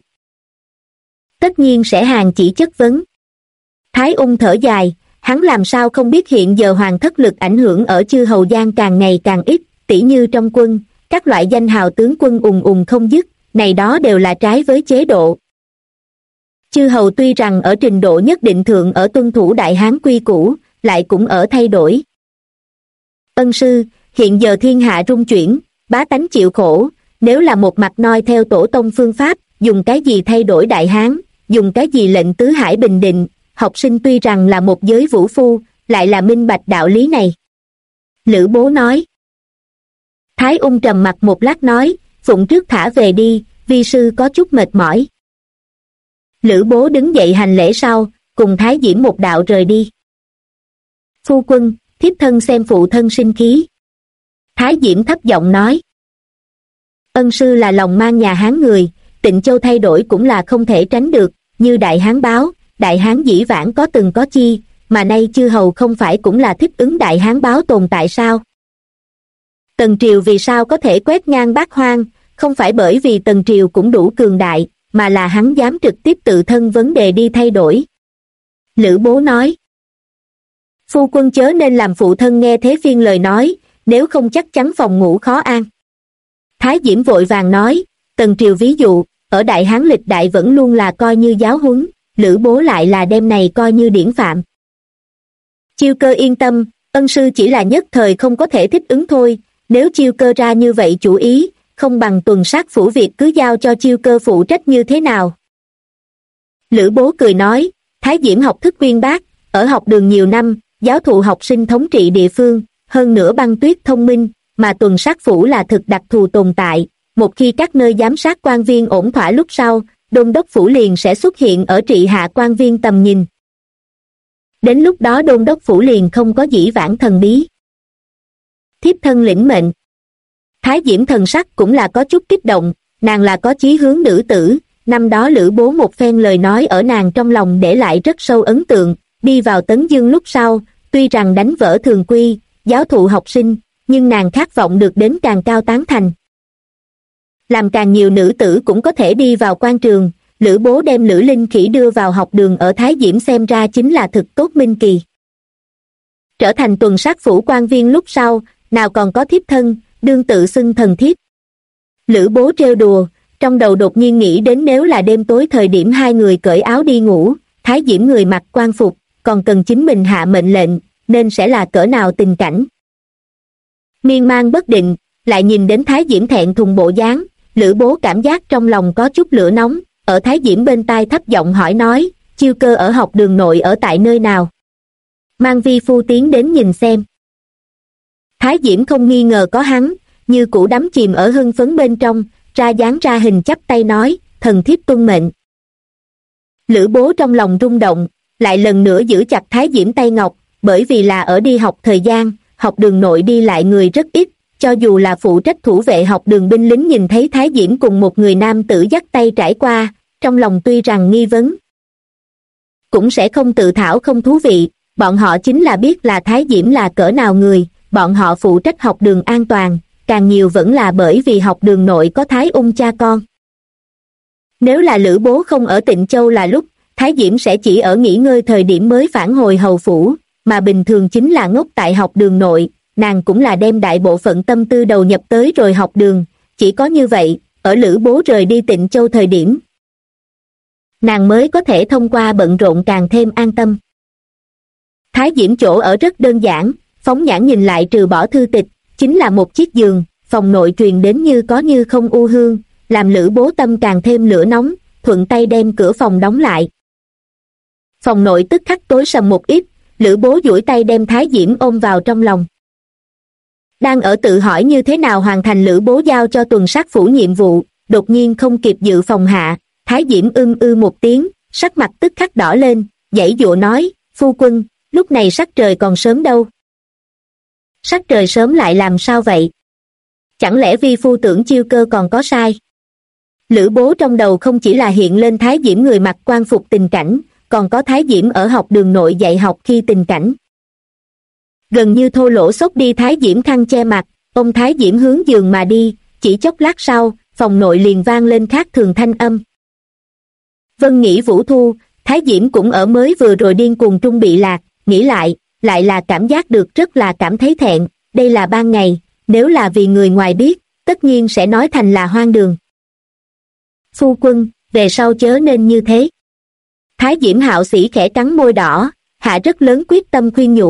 tất nhiên sẽ hàng chỉ chất vấn. Thái Ung thở dài, hắn làm sao không biết hiện giờ hoàng thất lực ảnh hưởng ở chư hầu giang càng ngày càng ít, tỉ như trong quân, các loại danh hào tướng quân ùng ùng không dứt, này đó đều là trái với chế độ. Chư hầu tuy rằng ở trình độ nhất định thượng ở tuân thủ Đại Hán quy củ, lại cũng ở thay đổi. Ân sư, hiện giờ thiên hạ rung chuyển, bá tánh chịu khổ, nếu là một mặt noi theo tổ tông phương pháp, dùng cái gì thay đổi Đại Hán, dùng cái gì lệnh tứ hải bình định, học sinh tuy rằng là một giới vũ phu, lại là minh bạch đạo lý này. Lữ Bố nói. Thái Ung trầm mặt một lát nói, Phụng trước thả về đi, vi sư có chút mệt mỏi. Lữ Bố đứng dậy hành lễ sau, cùng Thái Diễm một đạo rời đi. Phu quân, thiếp thân xem phụ thân sinh khí. Thái Diễm thấp giọng nói. Ân sư là lòng mang nhà Hán người, Tịnh Châu thay đổi cũng là không thể tránh được, như Đại Hán báo, Đại Hán dĩ vãng có từng có chi, mà nay chư hầu không phải cũng là thích ứng Đại Hán báo tồn tại sao? Tần Triều vì sao có thể quét ngang bát hoang, không phải bởi vì Tần Triều cũng đủ cường đại, mà là hắn dám trực tiếp tự thân vấn đề đi thay đổi. Lữ Bố nói. Phu quân chớ nên làm phụ thân nghe thế phiên lời nói, nếu không chắc chắn phòng ngủ khó an. Thái Diễm vội vàng nói, Tần Triều ví dụ, ở Đại Hán lịch đại vẫn luôn là coi như giáo huấn, Lữ Bố lại là đem này coi như điển phạm. Chiêu Cơ yên tâm, ân sư chỉ là nhất thời không có thể thích ứng thôi, nếu Chiêu Cơ ra như vậy chủ ý, không bằng tuần sát phủ việc cứ giao cho Chiêu Cơ phụ trách như thế nào. Lữ Bố cười nói, Thái Diễm học thức uyên bác, ở học đường nhiều năm, giáo thụ học sinh thống trị địa phương, hơn nữa băng tuyết thông minh, mà tuần sát phủ là thực đặc thù tồn tại, một khi các nơi giám sát quan viên ổn thỏa lúc sau, đôn đốc phủ liền sẽ xuất hiện ở trị hạ quan viên tầm nhìn. Đến lúc đó đôn đốc phủ liền không có dĩ vãng thần bí. Thiếp thân lĩnh mệnh. Thái Diễm thần sắc cũng là có chút kích động, nàng là có chí hướng nữ tử, năm đó Lữ Bố một phen lời nói ở nàng trong lòng để lại rất sâu ấn tượng, đi vào Tấn Dương lúc sau, tuy rằng đánh vỡ thường quy, giáo thụ học sinh, nhưng nàng khát vọng được đến càng cao tán thành. Làm càng nhiều nữ tử cũng có thể đi vào quan trường, Lữ Bố đem Lữ Linh Khỉ đưa vào học đường ở Thái Diễm xem ra chính là thực tốt minh kỳ. Trở thành tuần sát phủ quan viên lúc sau, nào còn có thiếp thân, đương tự xưng thần thiếp. Lữ Bố trêu đùa, trong đầu đột nhiên nghĩ đến nếu là đêm tối thời điểm hai người cởi áo đi ngủ, Thái Diễm người mặc quan phục, còn cần chính mình hạ mệnh lệnh, nên sẽ là cỡ nào tình cảnh. Miên man bất định, lại nhìn đến Thái Diễm thẹn thùng bộ dáng, Lữ Bố cảm giác trong lòng có chút lửa nóng, ở Thái Diễm bên tai thấp giọng hỏi nói, Chiêu Cơ ở học đường nội ở tại nơi nào? Mang vi phu tiến đến nhìn xem. Thái Diễm không nghi ngờ có hắn, như cũ đắm chìm ở hưng phấn bên trong, ra dáng ra hình chắp tay nói, thần thiếp tuân mệnh. Lữ Bố trong lòng rung động, lại lần nữa giữ chặt Thái Diễm tay ngọc, bởi vì là ở đi học thời gian, học đường nội đi lại người rất ít, cho dù là phụ trách thủ vệ học đường binh lính nhìn thấy Thái Diễm cùng một người nam tử dắt tay trải qua, trong lòng tuy rằng nghi vấn, cũng sẽ không tự thảo không thú vị, bọn họ chính là biết là Thái Diễm là cỡ nào người, bọn họ phụ trách học đường an toàn, càng nhiều vẫn là bởi vì học đường nội có Thái Ung cha con. Nếu là Lữ Bố không ở Tịnh Châu là lúc, Thái Diễm sẽ chỉ ở nghỉ ngơi thời điểm mới phản hồi hầu phủ, mà bình thường chính là ngốc tại học đường nội, nàng cũng là đem đại bộ phận tâm tư đầu nhập tới rồi học đường, chỉ có như vậy, ở Lữ Bố rời đi Tịnh Châu thời điểm, nàng mới có thể thông qua bận rộn càng thêm an tâm. Thái Diễm chỗ ở rất đơn giản, phóng nhãn nhìn lại trừ bỏ thư tịch, chính là một chiếc giường, phòng nội truyền đến như có như không u hương, làm Lữ Bố tâm càng thêm lửa nóng, thuận tay đem cửa phòng đóng lại. Phòng nội tức khắc tối sầm một ít, Lữ Bố duỗi tay đem Thái Diễm ôm vào trong lòng. Đang ở tự hỏi như thế nào hoàn thành Lữ Bố giao cho tuần sát phủ nhiệm vụ, đột nhiên không kịp dự phòng hạ, Thái Diễm một tiếng, sắc mặt tức khắc đỏ lên, giãy giụa nói, phu quân, lúc này sắc trời còn sớm đâu. Sắc trời sớm lại làm sao vậy? Chẳng lẽ vi phu tưởng chiêu cơ còn có sai? Lữ Bố trong đầu không chỉ là hiện lên Thái Diễm người mặc quan phục tình cảnh, còn có Thái Diễm ở học đường nội dạy học khi tình cảnh. Gần như thô lỗ xốc đi Thái Diễm khăn che mặt, ông Thái Diễm hướng giường mà đi, chỉ chốc lát sau, phòng nội liền vang lên khác thường thanh âm. Vân nghĩ Vũ Thu, Thái Diễm cũng ở mới vừa rồi điên cuồng trung bị lạc, nghĩ lại là cảm giác được rất là cảm thấy thẹn, đây là ban ngày, nếu là vì người ngoài biết, tất nhiên sẽ nói thành là hoang đường. Phu quân, về sau chớ nên như thế. Thái Diễm hạo sĩ khẽ cắn môi đỏ, hạ rất lớn quyết tâm khuyên nhủ.